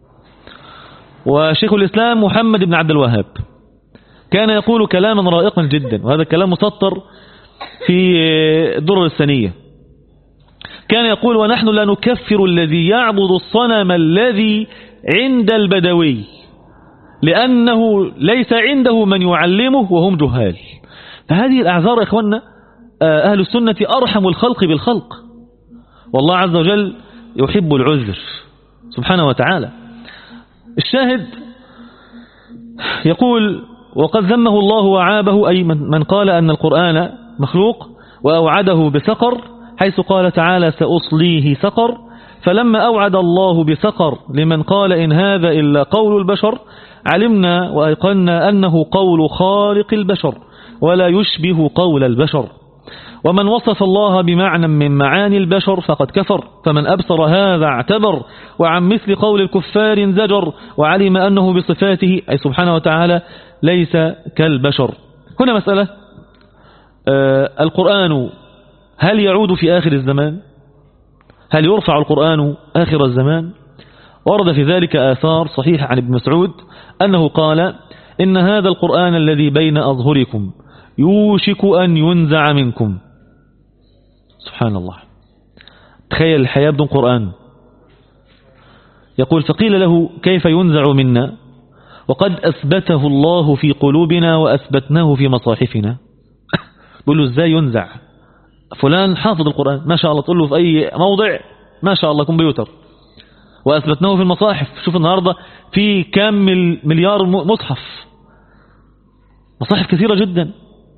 وشيخ الإسلام محمد بن عبد الوهاب كان يقول كلاما رائقا جدا، وهذا الكلام مسطر في الدرر الثانية. كان يقول ونحن لا نكفر الذي يعبد الصنم الذي عند البدوي لأنه ليس عنده من يعلمه وهم جهال. فهذه الأعذار يا إخوانا، أهل السنة أرحم الخلق بالخلق، والله عز وجل يحب العذر سبحانه وتعالى. الشاهد يقول وقد ذمه الله وعابه أي من قال أن القرآن مخلوق، وأوعده بسقر، حيث قال تعالى سأصليه سقر. فلما أوعد الله بسقر لمن قال إن هذا إلا قول البشر، علمنا وأيقنا أنه قول خالق البشر ولا يشبه قول البشر. ومن وصف الله بمعنى من معاني البشر فقد كفر، فمن أبصر هذا اعتبر، وعن مثل قول الكفار انزجر، وعلم أنه بصفاته أي سبحانه وتعالى ليس كالبشر. هنا مسألة، القرآن هل يعود في آخر الزمان؟ هل يرفع القرآن آخر الزمان؟ ورد في ذلك آثار صحيحة عن ابن مسعود أنه قال إن هذا القرآن الذي بين أظهركم يوشك أن ينزع منكم. سبحان الله، تخيل الحياة بدون قرآن. يقول فقيل له كيف ينزع منا وقد أثبته الله في قلوبنا وأثبتناه في مصاحفنا. بقول له ازاي ينزع؟ فلان حافظ القرآن ما شاء الله، تقول له في أي موضع ما شاء الله كمبيوتر، وأثبتناه في المصاحف. شوف النهاردة في كم مليار مصحف، مصاحف كثيرة جدا.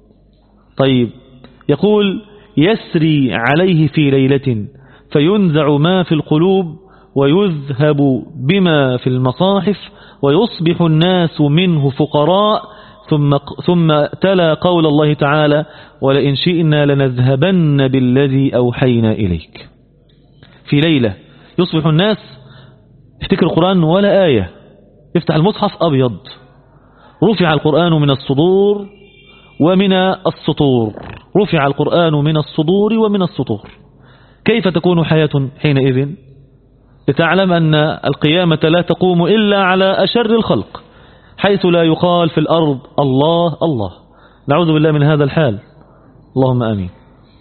طيب يقول يسري عليه في ليلة فينزع ما في القلوب ويذهب بما في المصاحف ويصبح الناس منه فقراء. ثم تلا قول الله تعالى ولئن شئنا لنذهبن بالذي أوحينا إليك. في ليلة يصبح الناس يفتكر القرآن ولا آية، يفتح المصحف أبيض. رفع القرآن من الصدور ومن السطور، رفع القرآن من الصدور ومن السطور. كيف تكون حياة حينئذ؟ لتعلم أن القيامة لا تقوم إلا على أشر الخلق، حيث لا يقال في الأرض الله الله. نعوذ بالله من هذا الحال، اللهم آمين.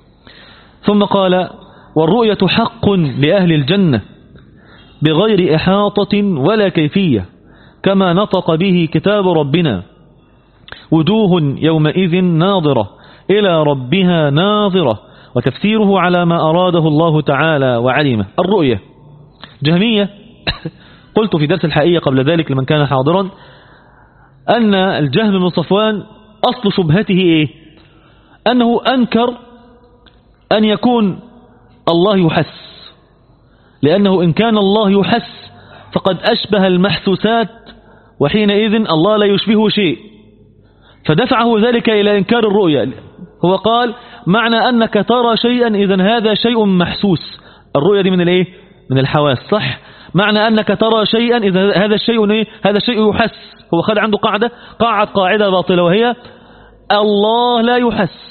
ثم قال والرؤية حق لأهل الجنة بغير إحاطة ولا كيفية، كما نطق به كتاب ربنا وجوه يومئذ ناظرة إلى ربها ناظرة. وتفسيره على ما أراده الله تعالى وعلمه. الرؤية جهمية. قلت في درس الحقيقة قبل ذلك لمن كان حاضرا أن الجهم بن صفوان أصل شبهته إيه؟ أنه أنكر أن يكون الله يحس، لأنه إن كان الله يحس فقد أشبه المحسوسات، وحينئذ الله لا يشبهه شيء، فدفعه ذلك إلى إنكار الرؤية. هو قال معنى أنك ترى شيئا إذن هذا شيء محسوس. الرؤية دي من الإيه؟ من الحواس، صح؟ معنى أنك ترى شيئا إذا هذا الشيء إيه؟ هذا الشيء يحس. هو خد عنده قاعدة باطلة، وهي الله لا يحس.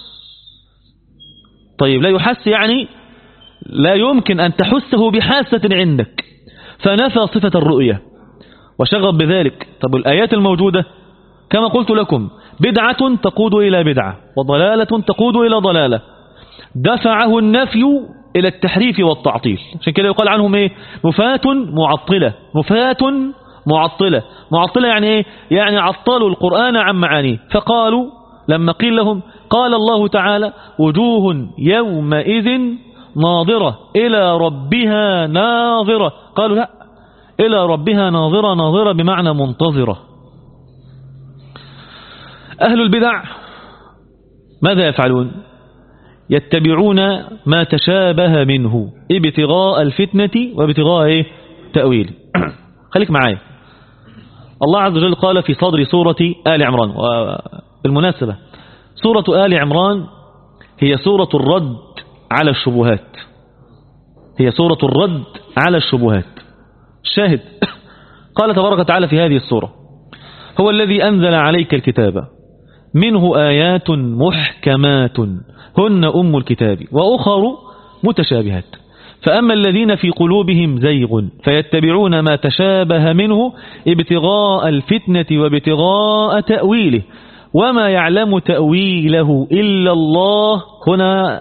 طيب لا يحس يعني لا يمكن أن تحسه بحاسة عندك، فنفى صفة الرؤية وشغب بذلك. طب الآيات الموجودة كما قلت لكم بدعة تقود إلى بدعة وضلالة تقود إلى ضلالة، دفعه النفي إلى التحريف والتعطيل. عشان كده يقال عنهم إيه؟ نفاة معطلة. نفاة معطلة. معطلة يعني إيه؟ يعني عطلوا القرآن عن معانيه. فقالوا لما قيل لهم قال الله تعالى وجوه يومئذ ناظرة إلى ربها ناظرة، قالوا لا، إلى ربها ناظرة، ناظرة بمعنى منتظرة. أهل البدع ماذا يفعلون؟ يتبعون ما تشابه منه ابتغاء الفتنة وابتغاء إيه؟ تأويل. خليك معايا. الله عز وجل قال في صدر سورة آل عمران، وبالمناسبة سورة آل عمران هي سورة الرد على الشبهات، هي سورة الرد على الشبهات. شاهد قال تبارك وتعالى في هذه السورة هو الذي أنزل عليك الكتاب منه آيات محكمات هن أم الكتاب وأخر متشابهات، فأما الذين في قلوبهم زيغ فيتبعون ما تشابه منه ابتغاء الفتنة وابتغاء تأويله وما يعلم تأويله إلا الله. هنا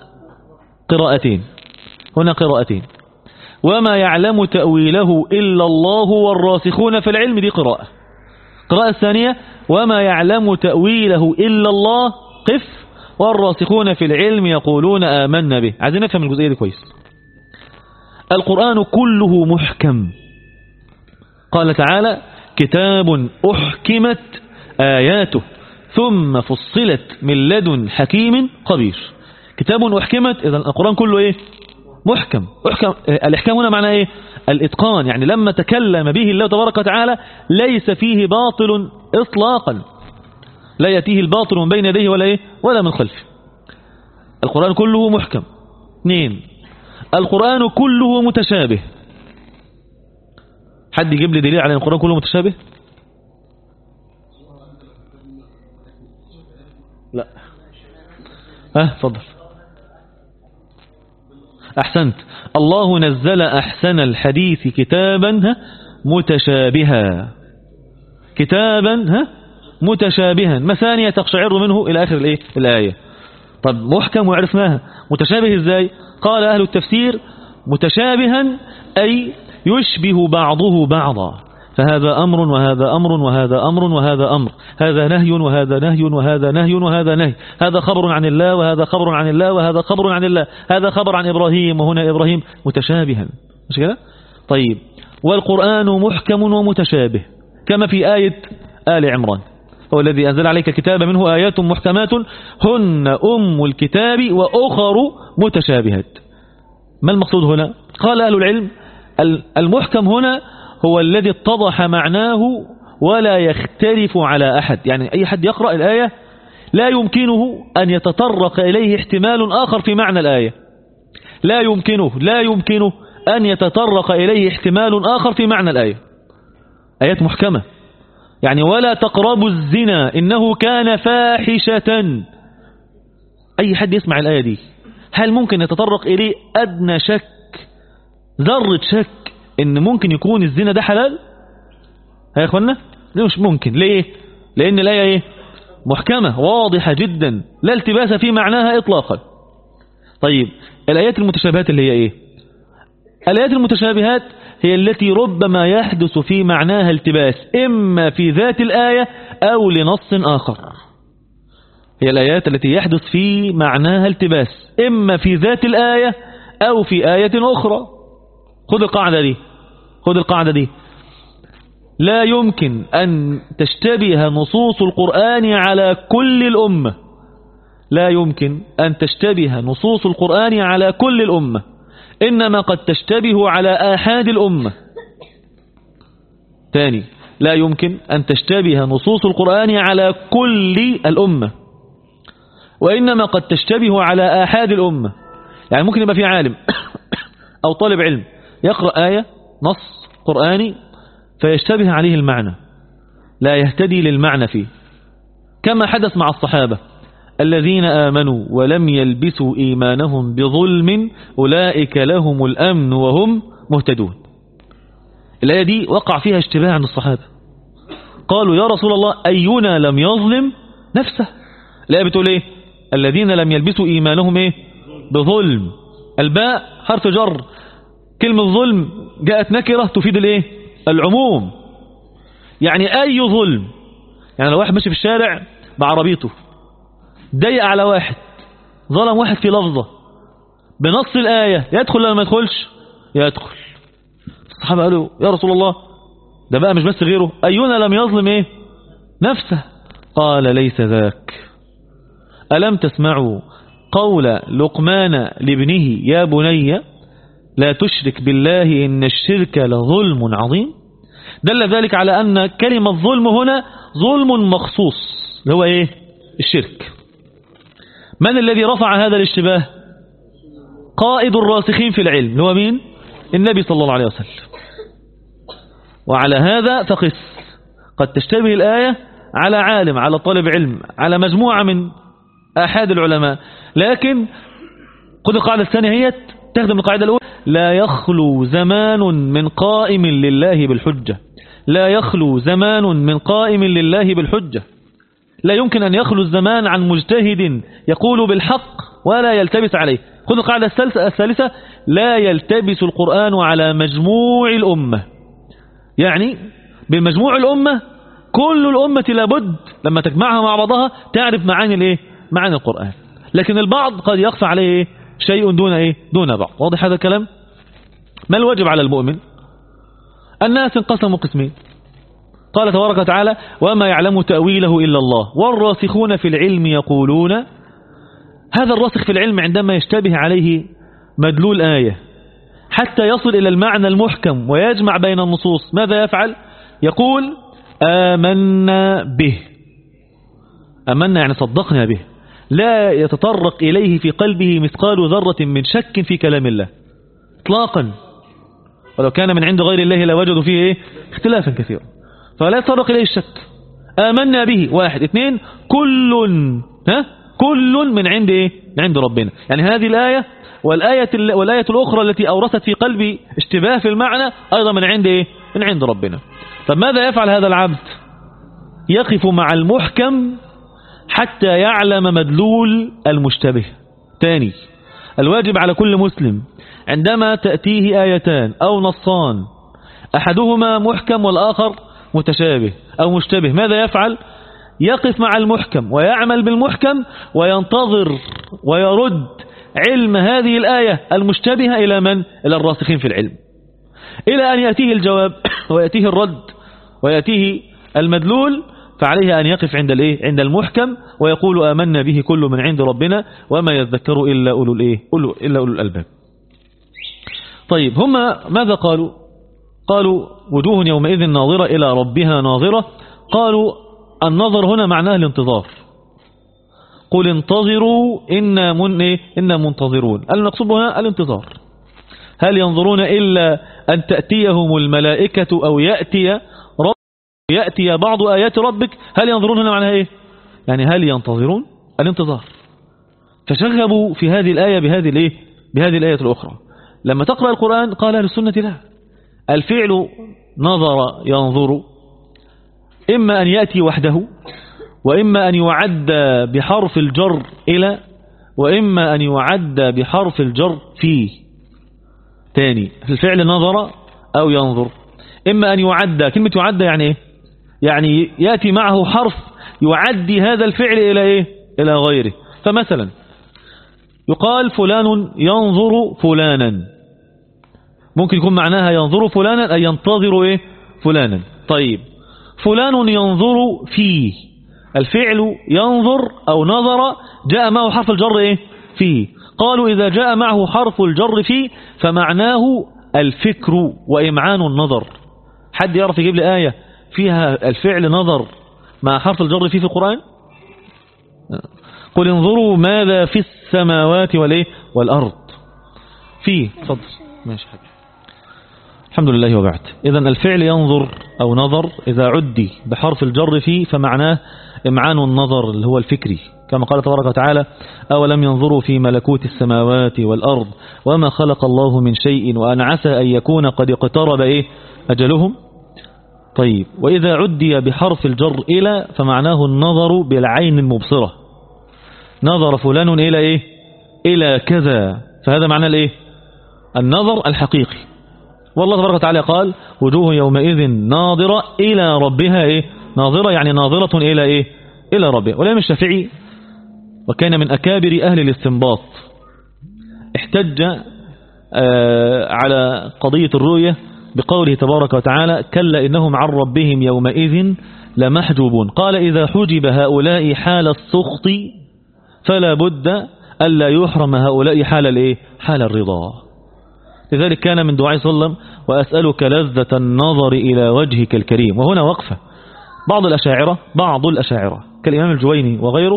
قراءتين وما يعلم تأويله إلا الله والراسخون في العلم، دي قراءة الثانية وما يعلم تأويله إلا الله قف والراسخون في العلم يقولون آمنا به. عايزين نفهم الجزئية دي كويس. القرآن كله محكم. قال تعالى كتاب أحكمت آياته ثم فصلت من لدن حكيم خبير. كتاب أحكمت، إذا القرآن كله إيه؟ محكم. الإحكام هنا معناه إيه؟ الإتقان، يعني لما تكلم به الله تبارك وتعالى ليس فيه باطل إطلاقا، لا يأتيه الباطل من بين يديه ولا إيه؟ ولا من خلفه. القرآن كله محكم. 2، القرآن كله متشابه. حد يجيب لي دليل على أن القرآن كله متشابه؟ لا. فضل. أحسنت. الله نزل أحسن الحديث كتابا متشابها، كتابا متشابها مثانية تقشعر منه إلى آخر الآية. طب محكم وعرفناها، متشابه إزاي؟ قال أهل التفسير متشابها أي يشبه بعضه بعضا، فهذا أمر وهذا أمر وهذا أمر وهذا أمر، هذا نهي وهذا نهي وهذا نهي وهذا نهي، هذا خبر عن الله وهذا خبر عن الله وهذا خبر عن الله، هذا خبر عن إبراهيم وهنا إبراهيم، متشابها، مش كده؟ طيب، والقرآن محكم ومتشابه كما في آية آل عمران، هو الذي أنزل عليك كتاب منه آيات محكمات هن أم الكتاب وأخر متشابهات. ما المقصود هنا؟ قال أهل العلم المحكم هنا هو الذي اتضح معناه ولا يختلف على أحد، يعني أي حد يقرأ الآية لا يمكنه أن يتطرق إليه احتمال آخر في معنى الآية، لا يمكنه أن يتطرق إليه احتمال آخر في معنى الآية. آيات محكمة، يعني ولا تقربوا الزنا إنه كان فاحشة. أي حد يسمع الآية دي هل ممكن يتطرق إليه أدنى شك، ذرة شك إن ممكن يكون الزنا ده حلال؟ يا إخوانا ده مش ممكن. ليه؟ لأن الآية إيه؟ محكمة واضحة جدا لا التباس في معناها إطلاقا. طيب الآيات المتشابهات اللي هي إيه؟ الآيات المتشابهات هي التي ربما يحدث في معناها التباس إما في ذات الآية أو لنص آخر. هي الآيات التي يحدث في معناها التباس إما في ذات الآية أو في آية أخرى. خذ القاعدة دي، لا يمكن أن تشتبه نصوص القرآن على كل الأمة، لا يمكن أن تشتبه نصوص القرآن على كل الأمة، إنما قد تشتبه على آحاد الأمة. ثاني، لا يمكن أن تشتبه نصوص القرآن على كل الأمة، وإنما قد تشتبه على آحاد الأمة. يعني ممكن يبقى في عالم أو طالب علم يقرأ آية نص قرآني فيشتبه عليه المعنى، لا يهتدي للمعنى فيه، كما حدث مع الصحابة الذين آمنوا ولم يلبسوا إيمانهم بظلم أولئك لهم الأمن وهم مهتدون. الآية دي وقع فيها اشتباه عن الصحابة، قالوا يا رسول الله أينا لم يظلم نفسه. الآية بتقول إيه؟ الذين لم يلبسوا إيمانهم إيه؟ بظلم. الباء حرف جر، كلمة ظلم جاءت نكرة تفيد الإيه؟ العموم، يعني أي ظلم. يعني لو واحد ماشي في الشارع بعربيته ضيق على واحد، ظلم واحد في لفظة، بنص الآية يدخل ولا ما يدخلش؟ يدخل. الصحابة قالوا يا رسول الله ده بقى مش بس غيره، أينا لم يظلم إيه؟ نفسه. قال ليس ذاك، ألم تسمعوا قول لقمان لابنه يا بني لا تشرك بالله إن الشرك لظلم عظيم. دل ذلك على أن كلمة ظلم هنا ظلم مخصوص اللي هو إيه؟ الشرك. من الذي رفع هذا الاشتباه؟ قائد الراسخين في العلم اللي هو مين؟ النبي صلى الله عليه وسلم. وعلى هذا فقس، قد تشتبه الآية على عالم، على طالب علم، على مجموعة من أحد العلماء، لكن خذ القاعدة الثانية هي تخدم القاعدة الأولى. لا يخلو زمان من قائم لله بالحجة، لا يخلو زمان من قائم لله بالحجة. لا يمكن أن يخلو الزمان عن مجتهد يقول بالحق ولا يلتبس عليه. خذ القاعدة الثالثة، لا يلتبس القرآن على مجموع الأمة، يعني بمجموع الأمة كل الأمة لابد لما تجمعها مع بعضها تعرف معاني الايه؟ معاني القرآن، لكن البعض قد يخفى عليه شيء دون ايه؟ دون بعض. واضح هذا الكلام؟ ما الواجب على المؤمن؟ الناس انقسموا قسمين، قال تبارك وتعالى وما يعلم تأويله إلا الله والراسخون في العلم يقولون. هذا الراسخ في العلم عندما يشتبه عليه مدلول آية حتى يصل إلى المعنى المحكم ويجمع بين النصوص ماذا يفعل؟ يقول آمنا به. آمنا يعني صدقنا به، لا يتطرق إليه في قلبه مثقال ذرة من شك في كلام الله اطلاقا، ولو كان من عند غير الله لوجدوا فيه اختلافا كثيرا، فلا يتطرق إليه الشك. آمنا به، واحد. اثنين، كل من عند من عند ربنا. يعني هذه الآية والآية الأخرى التي أورثت في قلبي اشتباه في المعنى أيضا من عند من عند ربنا. طب ماذا يفعل هذا العبد؟ يقف مع المحكم حتى يعلم مدلول المشتبه. تاني، الواجب على كل مسلم عندما تأتيه آيتان أو نصان أحدهما محكم والآخر متشابه أو مشتبه، ماذا يفعل؟ يقف مع المحكم ويعمل بالمحكم وينتظر ويرد علم هذه الآية المشتبهة إلى من؟ إلى الراسخين في العلم، إلى أن يأتيه الجواب ويأتيه الرد ويأتيه المدلول. فعليه أن يقف عند المحكم ويقول آمنا به كل من عند ربنا وما يذكر إلا أولو الألباب. طيب، هم ماذا قالوا؟ قالوا وجوه يومئذ ناظرة إلى ربها ناظرة. قالوا النظر هنا معناه الانتظار. قل انتظروا إنا منتظرون. المقصود هنا الانتظار. هل ينظرون إلا أن تأتيهم الملائكة أو يأتي بعض آيات ربك؟ هل ينظرون هنا معناها يعني هل ينتظرون؟ الانتظار. فشغبوا في هذه الآية بهذه الآية الأخرى. لما تقرأ القرآن قال أهل السنة لا، الفعل نظر ينظر إما أن يأتي وحده، وإما أن يعد بحرف الجر إلى، وإما أن يعد بحرف الجر فيه. تاني، الفعل نظر أو ينظر إما أن يعد. كلمة يعد يعني يعني يأتي معه حرف يعدي هذا الفعل إلى غيره. فمثلا يقال فلان ينظر فلانا، ممكن يكون معناها ينظر فلانا أي ينتظر فلانا. طيب، فلان ينظر فيه، الفعل ينظر أو نظر جاء معه حرف الجر فيه. قالوا إذا جاء معه حرف الجر فيه فمعناه الفكر وإمعان النظر. حد يعرف يجيب لي آية فيها الفعل نظر مع حرف الجر فيه في القرآن؟ قل انظروا ماذا في السماوات والأرض فيه. تفضل. ماشي حاجة. الحمد لله وبعد. إذا الفعل ينظر أو نظر إذا عدي بحرف الجر فيه فمعناه إمعان النظر اللي هو الفكري، كما قال تبارك وتعالى أولم ينظروا في ملكوت السماوات والأرض وما خلق الله من شيء وأن عسى أن يكون قد اقترب أجلهم. طيب، وإذا عدي بحرف الجر إلى فمعناه النظر بالعين المبصرة، نظر فلان إلى كذا، فهذا معنى النظر الحقيقي. والله تبارك وتعالى قال وجوه يومئذ ناظرة إلى ربها ناظرة، يعني ناظرة إلى ربها. والإمام الشافعي وكان من أكابر أهل الاستنباط احتج على قضية الرؤية بقوله تبارك وتعالى كلا إنهم عن ربهم يومئذ لمحجوبون. قال إذا حجب هؤلاء حال السخط فلا بد ألا يحرم هؤلاء حال الرضا. لذلك كان من دعاء صلى الله عليه وسلم وأسألك لذة النظر إلى وجهك الكريم. وهنا وقفة. بعض الأشاعرة كالإمام الجويني وغيره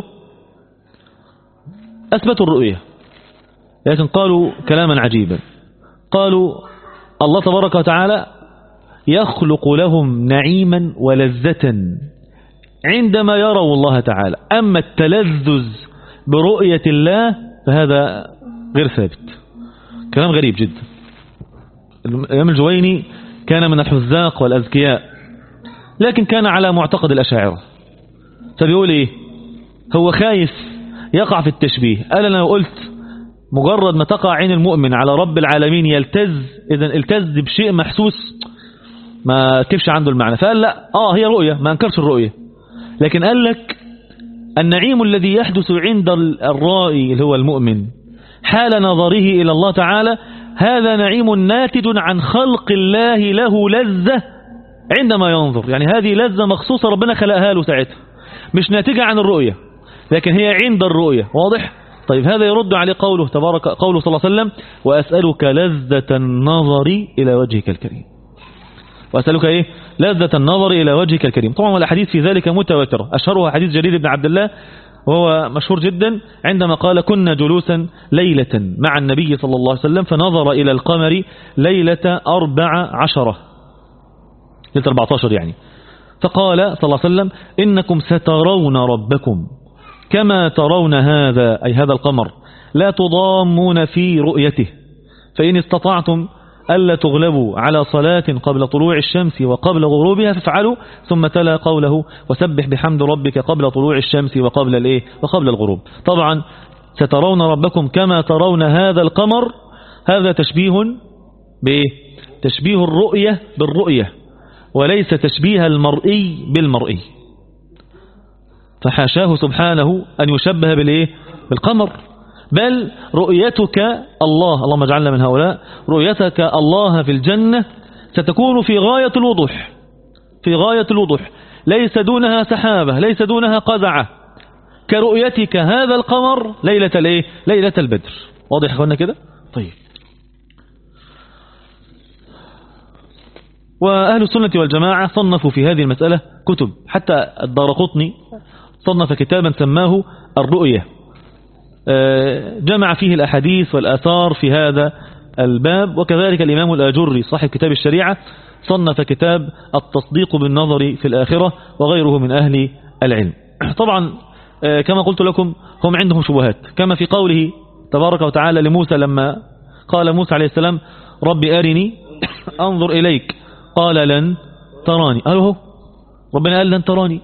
أثبتوا الرؤية، لكن قالوا كلاما عجيبا. قالوا الله تبارك وتعالى يخلق لهم نعيما ولذة عندما يروا الله تعالى، أما التلذذ برؤية الله فهذا غير ثابت. كلام غريب جدا. الإمام الجويني كان من الحذاق والأذكياء، لكن كان على معتقد الأشاعرة. فبيقول هو خايف يقع في التشبيه. قال أنا قلت مجرد ما تقع عين المؤمن على رب العالمين يلتز، إذن التز بشيء محسوس ما كيفش عنده المعنى. فقال لا هي رؤية، ما انكرش الرؤية، لكن قال لك النعيم الذي يحدث عند الرائي اللي هو المؤمن حال نظره إلى الله تعالى هذا نعيم ناتج عن خلق الله له لذة عندما ينظر، يعني هذه لذة مخصوصة ربنا خلقها له ساعتها، مش ناتجة عن الرؤية، لكن هي عند الرؤية. واضح؟ طيب هذا يرد عليه قوله قوله صلى الله عليه وسلم: وأسألك لذة النظر إلى وجهك الكريم. وأسألك إيه؟ لذة النظر إلى وجهك الكريم. طبعا الأحاديث في ذلك متواترة، أشهرها حديث جرير بن عبد الله وهو مشهور جدا، عندما قال: كنا جلوسا ليلة مع النبي صلى الله عليه وسلم فنظر إلى القمر ليلة 14 يعني، فقال صلى الله عليه وسلم: إنكم سترون ربكم كما ترون هذا، أي هذا القمر، لا تضامون في رؤيته، فإن استطعتم ألا تغلبوا على صلاة قبل طلوع الشمس وقبل غروبها فافعلوا. ثم تلا قوله: وسبح بحمد ربك قبل طلوع الشمس وقبل الغروب. طبعا سترون ربكم كما ترون هذا القمر، هذا تشبيه تشبيه الرؤية بالرؤية، وليس تشبيه المرئي بالمرئي، فحاشاه سبحانه أن يشبه بالقمر، بل رؤيتك الله، اللهم اجعلنا من هؤلاء، رؤيتك الله في الجنة ستكون في غاية الوضوح، في غاية الوضوح، ليس دونها سحابة، ليس دونها قزعة، كرؤيتك هذا القمر ليلة البدر. واضح يا اخوانا كده؟ طيب، وأهل السنة والجماعة صنفوا في هذه المسألة كتب، حتى الدارقطني صنف كتابا سماه الرؤية، جمع فيه الأحاديث والآثار في هذا الباب. وكذلك الإمام الآجري صاحب كتاب الشريعة صنف كتاب التصديق بالنظر في الآخرة، وغيره من أهل العلم. طبعا كما قلت لكم هم عندهم شبهات، كما في قوله تبارك وتعالى لموسى لما قال موسى عليه السلام: رب أرني أنظر إليك، قال لن تراني. قالوا ربنا قال لن تراني،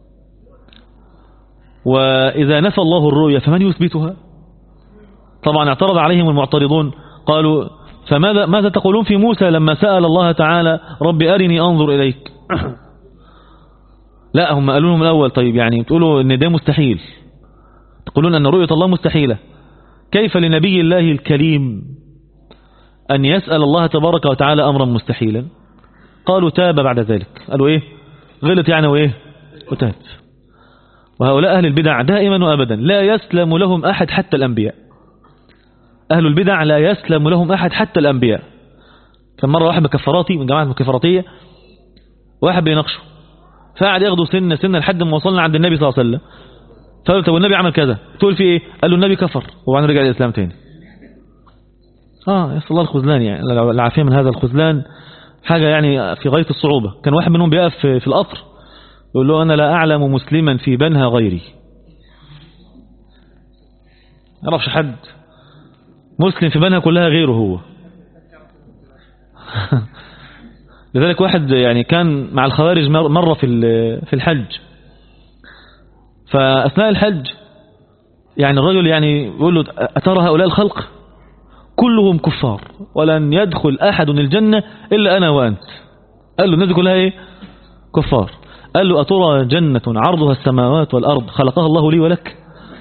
وإذا نفى الله الرؤيا فمن يثبتها؟ طبعا اعترض عليهم المعترضون، قالوا: ماذا تقولون في موسى لما سأل الله تعالى رب أرني أنظر إليك؟ لا، هم قالوا لهم الأول: طيب يعني تقولوا ان ده مستحيل، تقولون أن رؤية الله مستحيلة، كيف لنبي الله الكريم أن يسأل الله تبارك وتعالى أمرا مستحيلا؟ قالوا: تاب بعد ذلك. قالوا غلط يعني وتاب. وهؤلاء أهل البدع دائما وأبدا لا يسلم لهم أحد حتى الأنبياء، أهل البدع لا يسلم لهم أحد حتى الأنبياء. كان مرة واحد مكفراتي من جماعة المكفراتية، واحد بيناقشه، فقعد ياخده سنة لحد ما وصلنا عند النبي صلى الله عليه وسلم، فقال: طب والنبي عمل كذا، تقول في ايه؟ قال له: النبي كفر وبعدين رجع الإسلام تاني. يصل الله الخذلان، يعني العافية من هذا الخذلان حاجة يعني في غاية الصعوبة. كان واحد منهم بيقف في القطر يقول له: أنا لا أعلم مسلما في بنها غيري. ما يعرفش حد مسلم في بنها كلها غيره هو. لذلك واحد يعني كان مع الخوارج مرة في الحج، فأثناء الحج يعني الرجل يعني يقول له: أترى هؤلاء الخلق كلهم كفار ولن يدخل أحد الجنة إلا أنا وأنت. قال له: الناس كلها كفار. قال له: أترى جنة عرضها السماوات والأرض خلقها الله لي ولك؟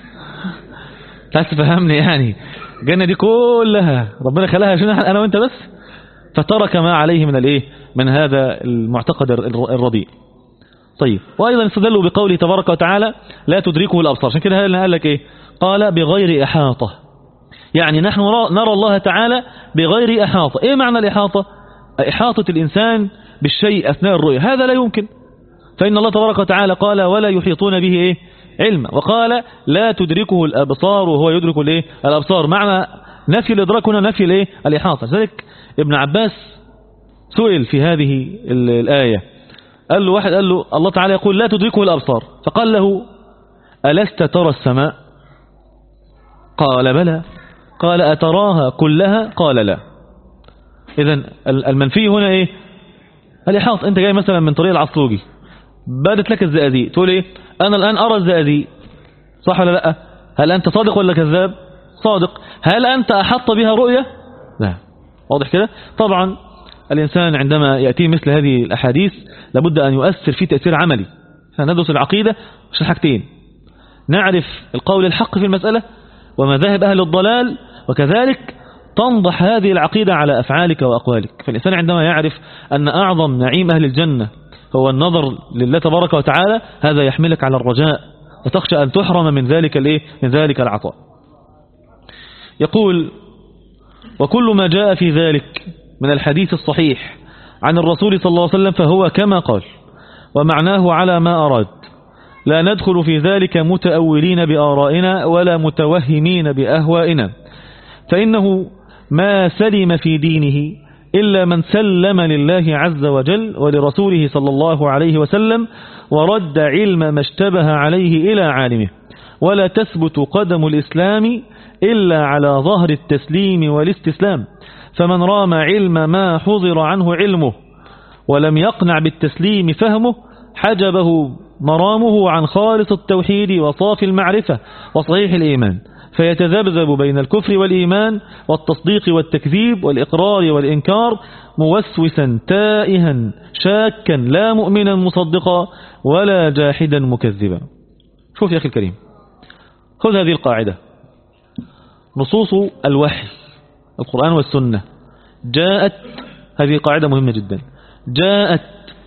تفهمني يعني الجنة دي كلها ربنا خلقها عشان أنا وأنت بس؟ فترك ما عليه من هذا المعتقد الرديء. طيب، وأيضا استدلوا بقوله تبارك وتعالى: لا تدركه الأبصار. عشان كده قال لك قال: بغير إحاطة، يعني نحن نرى الله تعالى بغير إحاطة. إيه معنى الإحاطة؟ إحاطة الإنسان بالشيء أثناء الرؤية، هذا لا يمكن، فإن الله تبارك وتعالى قال: ولا يحيطون به علما، وقال: لا تدركه الأبصار وهو يدرك الأبصار. معنى نفي الإدراك هنا نفي الإحاطة. ذلك ابن عباس سئل في هذه الآية، قال له واحد قال له: الله تعالى يقول لا تدركه الأبصار، فقال له: ألست ترى السماء؟ قال: بلى. قال: أتراها كلها؟ قال: لا. إذن المنفي هنا الإحاطة. أنت جاي مثلا من طريق العصلوجي، بدت لك الزقازيق، تقول أنا الآن أرى الزقازيق، صح ولا لا؟ هل أنت صادق ولا كذاب؟ صادق. هل أنت أحط بها رؤية؟ لا. واضح كده؟ طبعا الإنسان عندما يأتي مثل هذه الأحاديث لابد أن يؤثر فيه تأثير عملي. فندرس العقيدة عشان حاجتين: نعرف القول الحق في المسألة ومذاهب أهل الضلال، وكذلك تنضح هذه العقيدة على أفعالك وأقوالك. فالإنسان عندما يعرف أن أعظم نعيم أهل الجنة هو النظر لله تبارك وتعالى، هذا يحملك على الرجاء وتخشى أن تحرم من ذلك العطاء. يقول: وكل ما جاء في ذلك من الحديث الصحيح عن الرسول صلى الله عليه وسلم فهو كما قال، ومعناه على ما أراد، لا ندخل في ذلك متأولين بآرائنا ولا متوهمين بأهوائنا، فإنه ما سلم في دينه إلا من سلم لله عز وجل ولرسوله صلى الله عليه وسلم ورد علم ما اشتبه عليه إلى عالمه، ولا تثبت قدم الإسلام إلا على ظهر التسليم والاستسلام، فمن رام علم ما حضر عنه علمه ولم يقنع بالتسليم فهمه حجبه مرامه عن خالص التوحيد وصافي المعرفة وصحيح الإيمان، فيتذبذب بين الكفر والإيمان والتصديق والتكذيب والإقرار والإنكار، موسوسا تائها شاكا لا مؤمنا مصدقا ولا جاحدا مكذبا. شوف يا أخي الكريم، خذ هذه القاعدة: نصوص الوحي القرآن والسنة جاءت، هذه قاعدة مهمة جدا، جاءت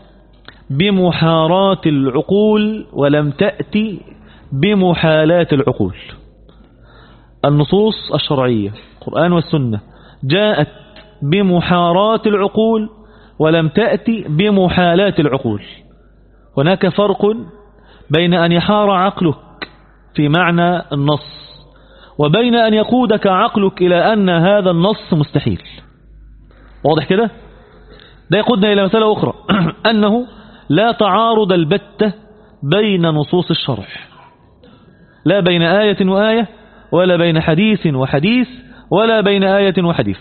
بمحارات العقول ولم تأتي بمحالات العقول. النصوص الشرعية القرآن والسنة جاءت بمحارات العقول ولم تأتي بمحالات العقول. هناك فرق بين أن يحار عقلك في معنى النص وبين أن يقودك عقلك إلى أن هذا النص مستحيل. واضح كده؟ ده يقودنا إلى مسألة أخرى أنه لا تعارض البتة بين نصوص الشرع، لا بين آية وآية ولا بين حديث وحديث ولا بين آية وحديث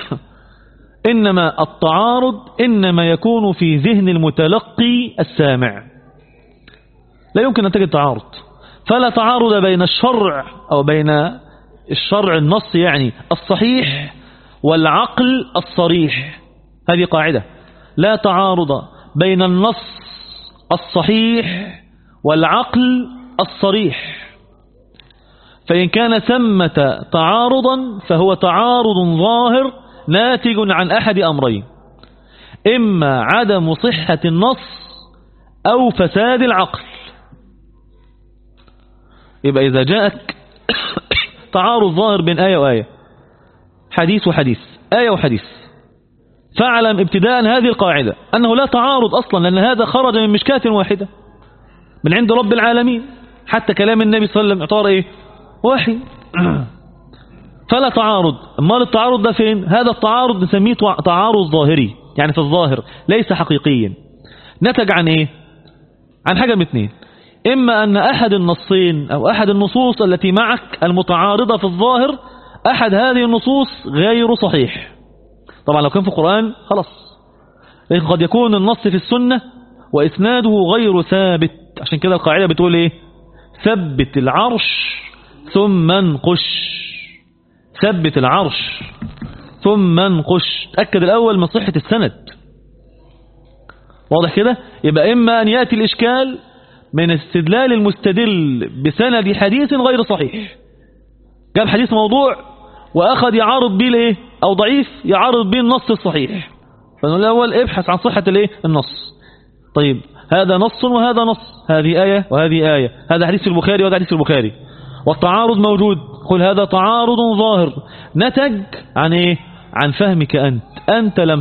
إنما التعارض إنما يكون في ذهن المتلقي السامع، لا يمكن أن تجد تعارض. فلا تعارض بين الشرع أو بين الشرع النص يعني الصحيح والعقل الصريح، هذه قاعدة، لا تعارض بين النص الصحيح والعقل الصريح. فإن كان ثمة تعارضا فهو تعارض ظاهر ناتج عن أحد أمرين: إما عدم صحة النص أو فساد العقل. يبقى إذا جاءك تعارض ظاهر بين آية وآية، حديث وحديث، آية وحديث، فاعلم ابتداء هذه القاعدة أنه لا تعارض أصلا، لأن هذا خرج من مشكاة واحدة من عند رب العالمين. حتى كلام النبي صلى الله عليه وسلم اعتبر إيه؟ وحي. فلا تعارض. أما التعارض ده فين؟ هذا التعارض نسميه تعارض ظاهري، يعني في الظاهر ليس حقيقيا. نتج عن إيه؟ عن حاجة من اثنين: إما أن أحد النصين أو أحد النصوص التي معك المتعارضة في الظاهر أحد هذه النصوص غير صحيح. طبعا لو كان في القرآن خلاص، لكن قد يكون النص في السنة وإسناده غير ثابت. عشان كده القاعدة بتقول إيه؟ ثبت العرش ثم انقش. ثبت العرش ثم انقش، تأكد الأول من صحة السند. واضح كده؟ يبقى إما أن يأتي الإشكال من استدلال المستدل بسند حديث غير صحيح، جاب حديث موضوع وأخذ يعارض به الايه أو ضعيف يعارض به النص الصحيح، فنقول الأول ابحث عن صحة الايه النص. طيب هذا نص وهذا نص، هذه آية وهذه آية، هذا حديث البخاري وهذا حديث البخاري، والتعارض موجود. قل هذا تعارض ظاهر نتج عن ايه؟ عن فهمك أنت لم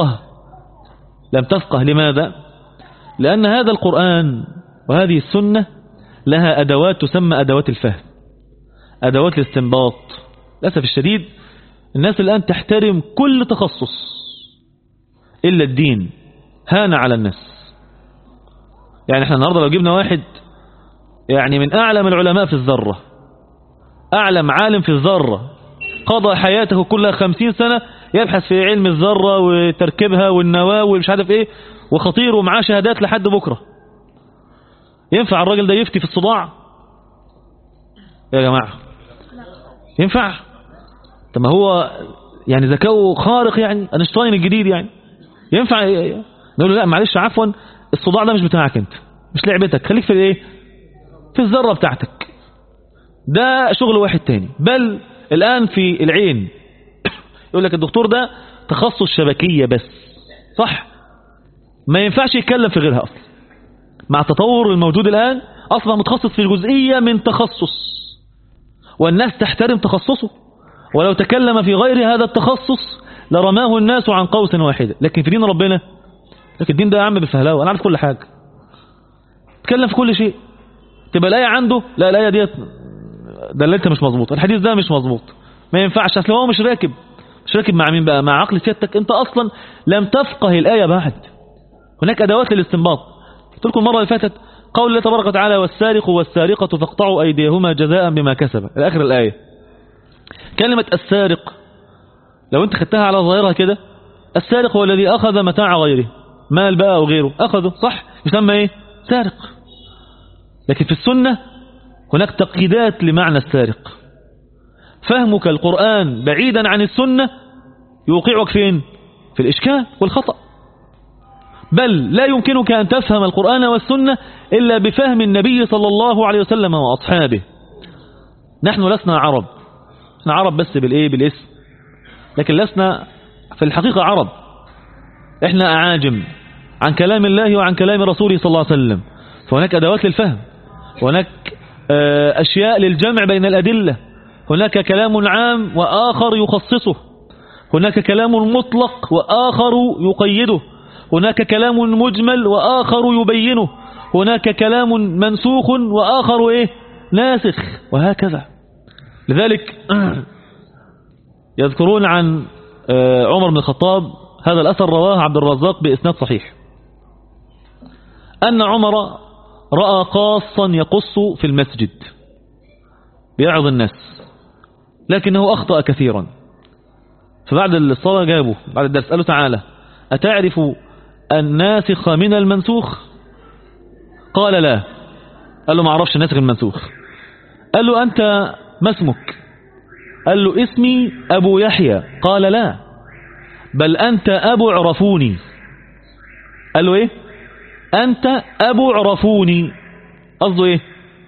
تفقه. لماذا؟ لأن هذا القرآن وهذه السنة لها أدوات تسمى أدوات الفهم، أدوات الاستنباط. للأسف الشديد الناس الآن تحترم كل تخصص إلا الدين، هان على الناس. يعني احنا النهاردة لو جبنا واحد يعني من أعلم العلماء في الذرة، أعلم عالم في الذرة، قضى حياته كلها 50 سنة يبحث في علم الذرة وتركيبها والنواة ومش عارف ايه، وخطير ومعاه شهادات لحد بكرة، ينفع الراجل ده يفتي في الصداع يا جماعة؟ ينفع؟ طب ما هو يعني ذكاؤه خارق، يعني أينشتاين الجديد، يعني ينفع نقول له لا معلش عفوا الصداع ده مش بتاعك انت، مش لعبتك، خليك في ايه؟ في الذرة بتاعتك، ده شغل واحد تاني. بل الآن في العين يقول لك الدكتور ده تخصص شبكية بس، صح؟ ما ينفعش يتكلم في غيرها أصلا. مع التطور الموجود الآن أصبح متخصص في جزئية من تخصص، والناس تحترم تخصصه، ولو تكلم في غير هذا التخصص لرماه الناس عن قوس واحدة. لكن في دين ربنا، لكن الدين ده يا عم بفهلاوه، أنا عارف كل حاجة، تكلم في كل شيء. تبقى الآية عنده، لا الآية ديت دلالتها مش مظبوط، الحديث ده مش مظبوط، ما ينفعش، أصل هو مش راكب مع مين بقى؟ مع عقل سيادتك أنت أصلا لم تفقه الآية بعد. هناك أدوات للاستنباط. قلت لكم المرة اللي فاتت قول الله تبارك وتعالى والسارق والسارقة فاقطعوا أيديهما جزاء بما كسب إلى آخر الآية. كلمة السارق لو أنت خدتها على ظاهرها كده، السارق هو الذي أخذ متاع غيره، مال بقى أو غيره أخذه، صح؟ يسمى إيه؟ سارق. لكن في السنة هناك تقييدات لمعنى السارق. فهمك القرآن بعيدا عن السنة يوقعك فين؟ في الإشكال والخطأ. بل لا يمكنك أن تفهم القرآن والسنة إلا بفهم النبي صلى الله عليه وسلم وأصحابه. نحن لسنا عرب، احنا عرب بس بالاسم، لكن لسنا في الحقيقة عرب، احنا أعاجم عن كلام الله وعن كلام رسوله صلى الله عليه وسلم. فهناك أدوات للفهم، هناك أشياء للجمع بين الأدلة، هناك كلام عام وآخر يخصصه، هناك كلام مطلق وآخر يقيده، هناك كلام مجمل وآخر يبينه، هناك كلام منسوخ وآخر ناسخ، وهكذا. لذلك يذكرون عن عمر بن الخطاب، هذا الأثر رواه عبد الرزاق بإسناد صحيح، أن عمر رأى قاصا يقص في المسجد بيعظ الناس، لكنه أخطأ كثيرا. فبعد الصلاة جابه بعد الدرس قالوا تعالى أتعرف الناسخ من المنسوخ؟ قال لا. قال له ما أعرفش الناسخ من المنسوخ. قال له أنت ما اسمك؟ قال له اسمي أبو يحيى. قال لا بل أنت أبو عرفوني. قال له إيه؟ أنت أبو عرفوني. قصده إيه؟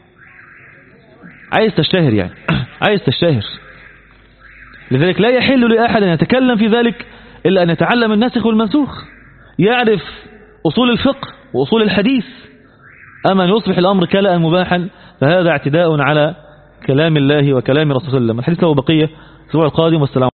عايز تشتهر يعني عايز تشتهر. لذلك لا يحل لأحد أن يتكلم في ذلك إلا أن يتعلم الناسخ والمنسوخ، يعرف أصول الفقه وأصول الحديث. أما أن يصبح الأمر كلاء مباحا فهذا اعتداء على كلام الله وكلام رسول الله. الحديث له بقية الأسبوع القادم، والسلام.